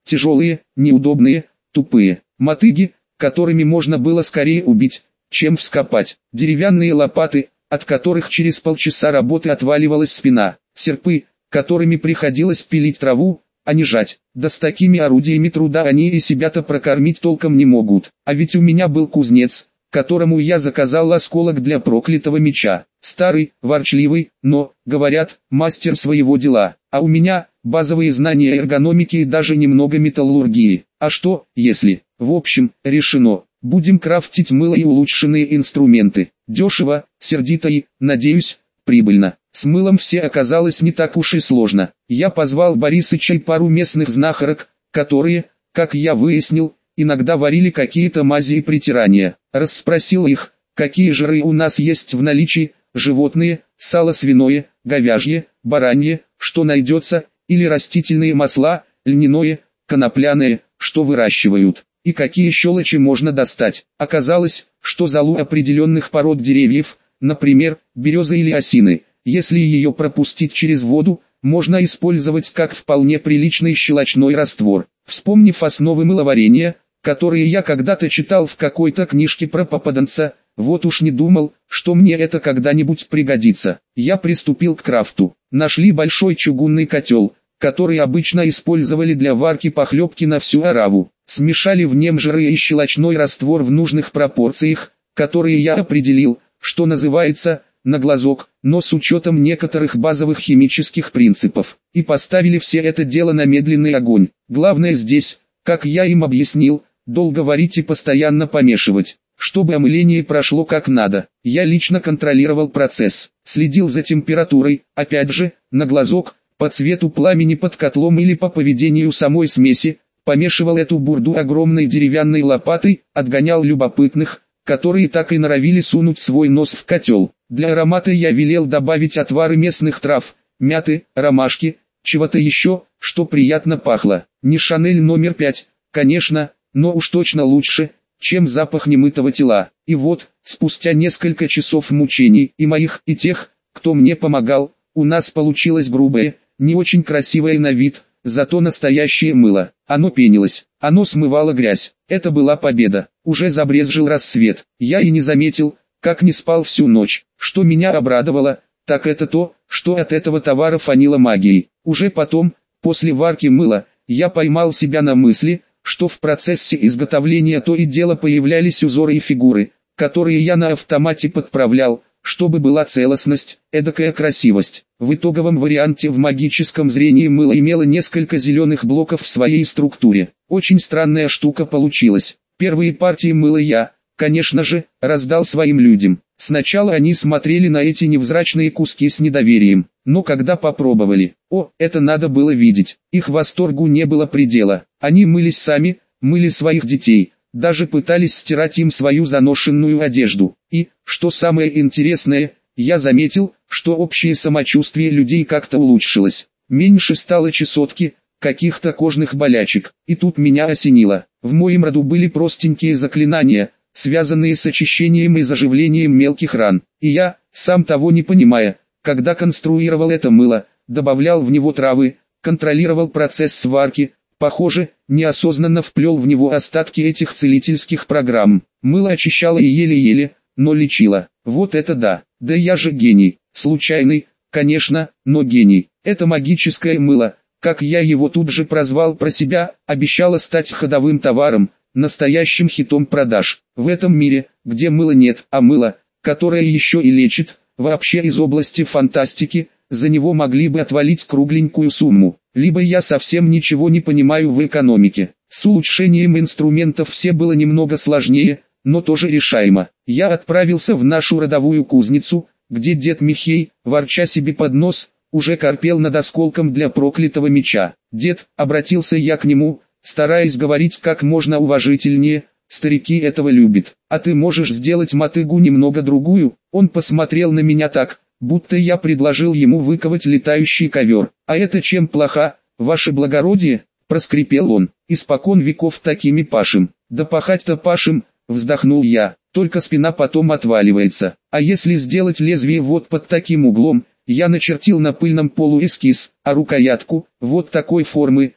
Тяжелые, неудобные, тупые. Мотыги, которыми можно было скорее убить, чем вскопать. Деревянные лопаты, от которых через полчаса работы отваливалась спина. Серпы, которыми приходилось пилить траву, а не жать. Да с такими орудиями труда они и себя-то прокормить толком не могут. А ведь у меня был кузнец, которому я заказал осколок для проклятого меча. Старый, ворчливый, но, говорят, мастер своего дела. А у меня базовые знания эргономики и даже немного металлургии. А что, если? В общем, решено. Будем крафтить мыло и улучшенные инструменты. Дешево, сердито и, надеюсь, прибыльно. С мылом все оказалось не так уж и сложно. Я позвал Борисыча и пару местных знахарок, которые, как я выяснил, иногда варили какие-то мази и притирания. Расспросил их, какие жиры у нас есть в наличии, животные, сало свиное, говяжье, баранье, что найдется, или растительные масла, льняное, конопляное, что выращивают, и какие щелочи можно достать. Оказалось, что золу определенных пород деревьев, например, березы или осины, если ее пропустить через воду, можно использовать как вполне приличный щелочной раствор. Вспомнив основы мыловарения, которые я когда-то читал в какой-то книжке про попаданца, вот уж не думал, что мне это когда-нибудь пригодится. Я приступил к крафту. Нашли большой чугунный котел, который обычно использовали для варки похлебки на всю ораву. Смешали в нем жиры и щелочной раствор в нужных пропорциях, которые я определил, что называется, на глазок, но с учетом некоторых базовых химических принципов, и поставили все это дело на медленный огонь. Главное здесь, как я им объяснил, долго варить и постоянно помешивать, чтобы омыление прошло как надо. Я лично контролировал процесс, следил за температурой, опять же, на глазок, по цвету пламени под котлом или по поведению самой смеси, помешивал эту бурду огромной деревянной лопатой, отгонял любопытных, которые так и норовили сунуть свой нос в котел. Для аромата я велел добавить отвары местных трав, мяты, ромашки, чего-то еще, что приятно пахло. Не Шанель номер пять, конечно, но уж точно лучше, чем запах немытого тела. И вот, спустя несколько часов мучений, и моих, и тех, кто мне помогал, у нас получилось грубое, не очень красивое на вид, зато настоящее мыло. Оно пенилось, оно смывало грязь. Это была победа. Уже забрезжил рассвет. Я и не заметил, как не спал всю ночь. Что меня обрадовало, так это то, что от этого товара фанило магией. Уже потом, после варки мыла, я поймал себя на мысли, что в процессе изготовления то и дело появлялись узоры и фигуры, которые я на автомате подправлял, чтобы была целостность, эдакая красивость. В итоговом варианте в магическом зрении мыло имело несколько зеленых блоков в своей структуре. Очень странная штука получилась. Первые партии мыла я, конечно же, раздал своим людям. Сначала они смотрели на эти невзрачные куски с недоверием, но когда попробовали, о, это надо было видеть, их восторгу не было предела. Они мылись сами, мыли своих детей, даже пытались стирать им свою заношенную одежду. И, что самое интересное, я заметил, что общее самочувствие людей как-то улучшилось. Меньше стало чесотки, каких-то кожных болячек. И тут меня осенило. В моем роду были простенькие заклинания, связанные с очищением и заживлением мелких ран. И я, сам того не понимая, когда конструировал это мыло, добавлял в него травы, контролировал процесс сварки, похоже, неосознанно вплел в него остатки этих целительских программ. Мыло очищало и еле-еле, но лечило. Вот это да, да я же гений, случайный, конечно, но гений. Это магическое мыло, как я его тут же прозвал про себя, обещало стать ходовым товаром, настоящим хитом продаж. В этом мире, где мыла нет, а мыло, которое еще и лечит, вообще из области фантастики, за него могли бы отвалить кругленькую сумму. Либо я совсем ничего не понимаю в экономике. С улучшением инструментов все было немного сложнее, но тоже решаемо. Я отправился в нашу родовую кузницу, где дед Михей, ворча себе под нос, уже корпел над осколком для проклятого меча. «Дед», обратился я к нему, стараясь говорить как можно уважительнее, старики этого любят. «А ты можешь сделать мотыгу немного другую?» Он посмотрел на меня так, будто я предложил ему выковать летающий ковер. «А это чем плоха, ваше благородие?» — проскрипел он. «Испокон веков такими пашем». «Да пахать-то пашем», — вздохнул я, — «только спина потом отваливается. А если сделать лезвие вот под таким углом?» Я начертил на пыльном полу эскиз, а рукоятку, вот такой формы,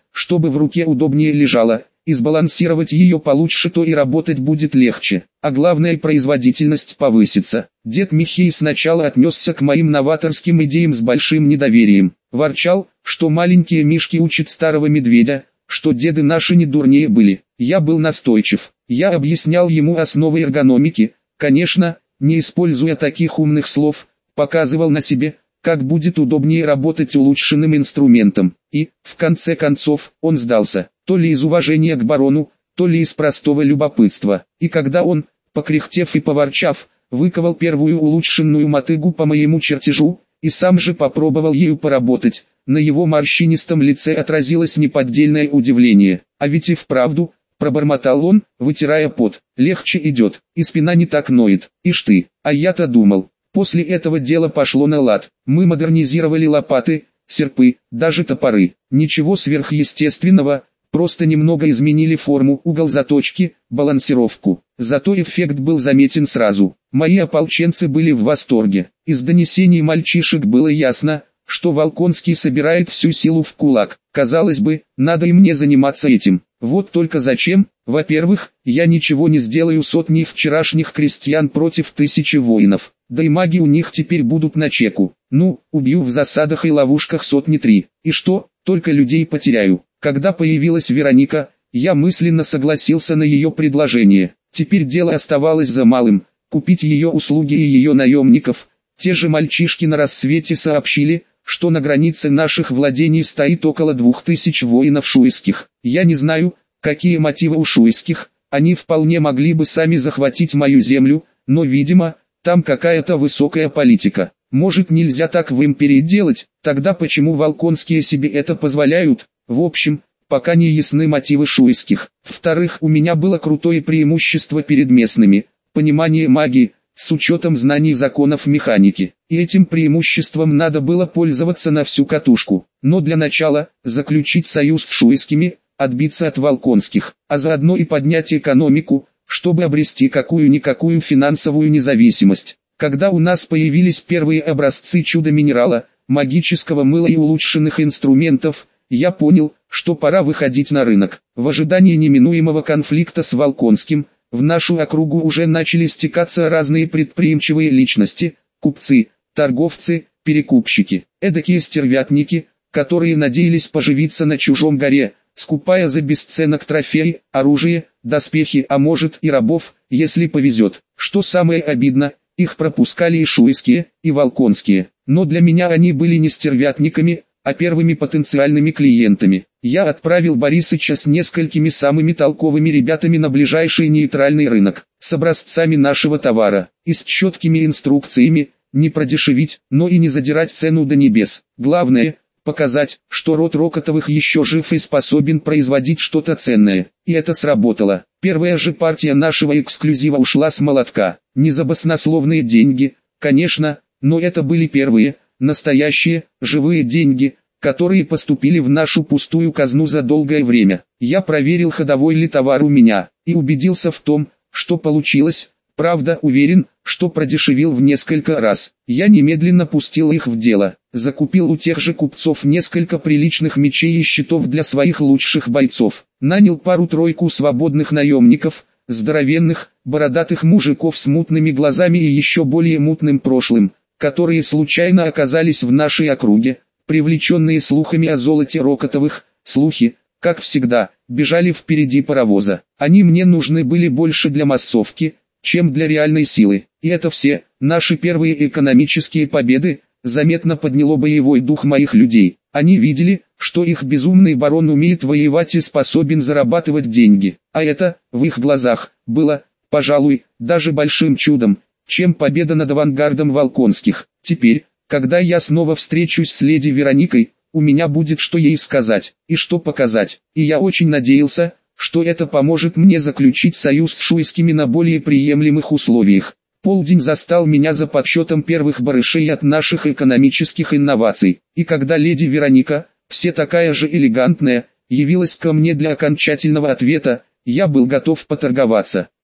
чтобы в руке удобнее лежала, и сбалансировать ее получше, то и работать будет легче, а главное, производительность повысится. Дед Михей сначала отнесся к моим новаторским идеям с большим недоверием, ворчал, что маленькие мишки учат старого медведя, что деды наши не дурнее были. Я был настойчив, я объяснял ему основы эргономики, конечно, не используя таких умных слов, показывал на себе, как будет удобнее работать улучшенным инструментом, и, в конце концов, он сдался, то ли из уважения к барону, то ли из простого любопытства, и когда он, покряхтев и поворчав, выковал первую улучшенную мотыгу по моему чертежу, и сам же попробовал ею поработать, на его морщинистом лице отразилось неподдельное удивление, а ведь и вправду, пробормотал он, вытирая пот, легче идет, и спина не так ноет, ишь ты, а я-то думал. После этого дело пошло на лад, мы модернизировали лопаты, серпы, даже топоры, ничего сверхъестественного, просто немного изменили форму, угол заточки, балансировку, зато эффект был заметен сразу. Мои ополченцы были в восторге, из донесений мальчишек было ясно, что Волконский собирает всю силу в кулак, казалось бы, надо и мне заниматься этим. Вот только зачем? Во-первых, я ничего не сделаю сотней вчерашних крестьян против тысячи воинов, да и маги у них теперь будут на чеку. Ну, убью в засадах и ловушках сотни три, и что, только людей потеряю. Когда появилась Вероника, я мысленно согласился на ее предложение. Теперь дело оставалось за малым, купить ее услуги и ее наемников. Те же мальчишки на рассвете сообщили, что на границе наших владений стоит около двух тысяч воинов шуйских. Я не знаю, какие мотивы у шуйских, они вполне могли бы сами захватить мою землю, но, видимо, там какая-то высокая политика. Может, нельзя так в империи делать, тогда почему Волконские себе это позволяют? В общем, пока не ясны мотивы шуйских. Во-вторых, у меня было крутое преимущество перед местными, понимание магии, с учетом знаний законов механики, и этим преимуществом надо было пользоваться на всю катушку, но для начала, заключить союз с шуйскими, отбиться от Волконских, а заодно и поднять экономику, чтобы обрести какую-никакую финансовую независимость. Когда у нас появились первые образцы чудо-минерала, магического мыла и улучшенных инструментов, я понял, что пора выходить на рынок. В ожидании неминуемого конфликта с Волконским, в нашу округу уже начали стекаться разные предприимчивые личности, купцы, торговцы, перекупщики, эдакие стервятники, которые надеялись поживиться на чужом горе, скупая за бесценок трофеи, оружие, доспехи, а может и рабов, если повезет. Что самое обидно, их пропускали и шуйские, и волконские, но для меня они были не стервятниками, а первыми потенциальными клиентами. Я отправил Борисыча с несколькими самыми толковыми ребятами на ближайший нейтральный рынок, с образцами нашего товара, и с четкими инструкциями, не продешевить, но и не задирать цену до небес. Главное, показать, что род Рокотовых еще жив и способен производить что-то ценное. И это сработало. Первая же партия нашего эксклюзива ушла с молотка. Не за баснословные деньги, конечно, но это были первые, настоящие, живые деньги, которые поступили в нашу пустую казну за долгое время. Я проверил, ходовой ли товар у меня, и убедился в том, что получилось. Правда, уверен, что продешевил в несколько раз. Я немедленно пустил их в дело. Закупил у тех же купцов несколько приличных мечей и щитов для своих лучших бойцов. Нанял пару-тройку свободных наемников, здоровенных, бородатых мужиков с мутными глазами и еще более мутным прошлым, которые случайно оказались в нашей округе, привлеченные слухами о золоте Рокотовых. Слухи, как всегда, бежали впереди паровоза. Они мне нужны были больше для массовки, чем для реальной силы. И это все, наши первые экономические победы, заметно подняло боевой дух моих людей. Они видели, что их безумный барон умеет воевать и способен зарабатывать деньги. А это, в их глазах, было, пожалуй, даже большим чудом, чем победа над авангардом Волконских. Теперь, когда я снова встречусь с леди Вероникой, у меня будет что ей сказать, и что показать. И я очень надеялся, что это поможет мне заключить союз с шуйскими на более приемлемых условиях. Полдень застал меня за подсчетом первых барышей от наших экономических инноваций, и когда леди Вероника, все такая же элегантная, явилась ко мне для окончательного ответа, я был готов поторговаться.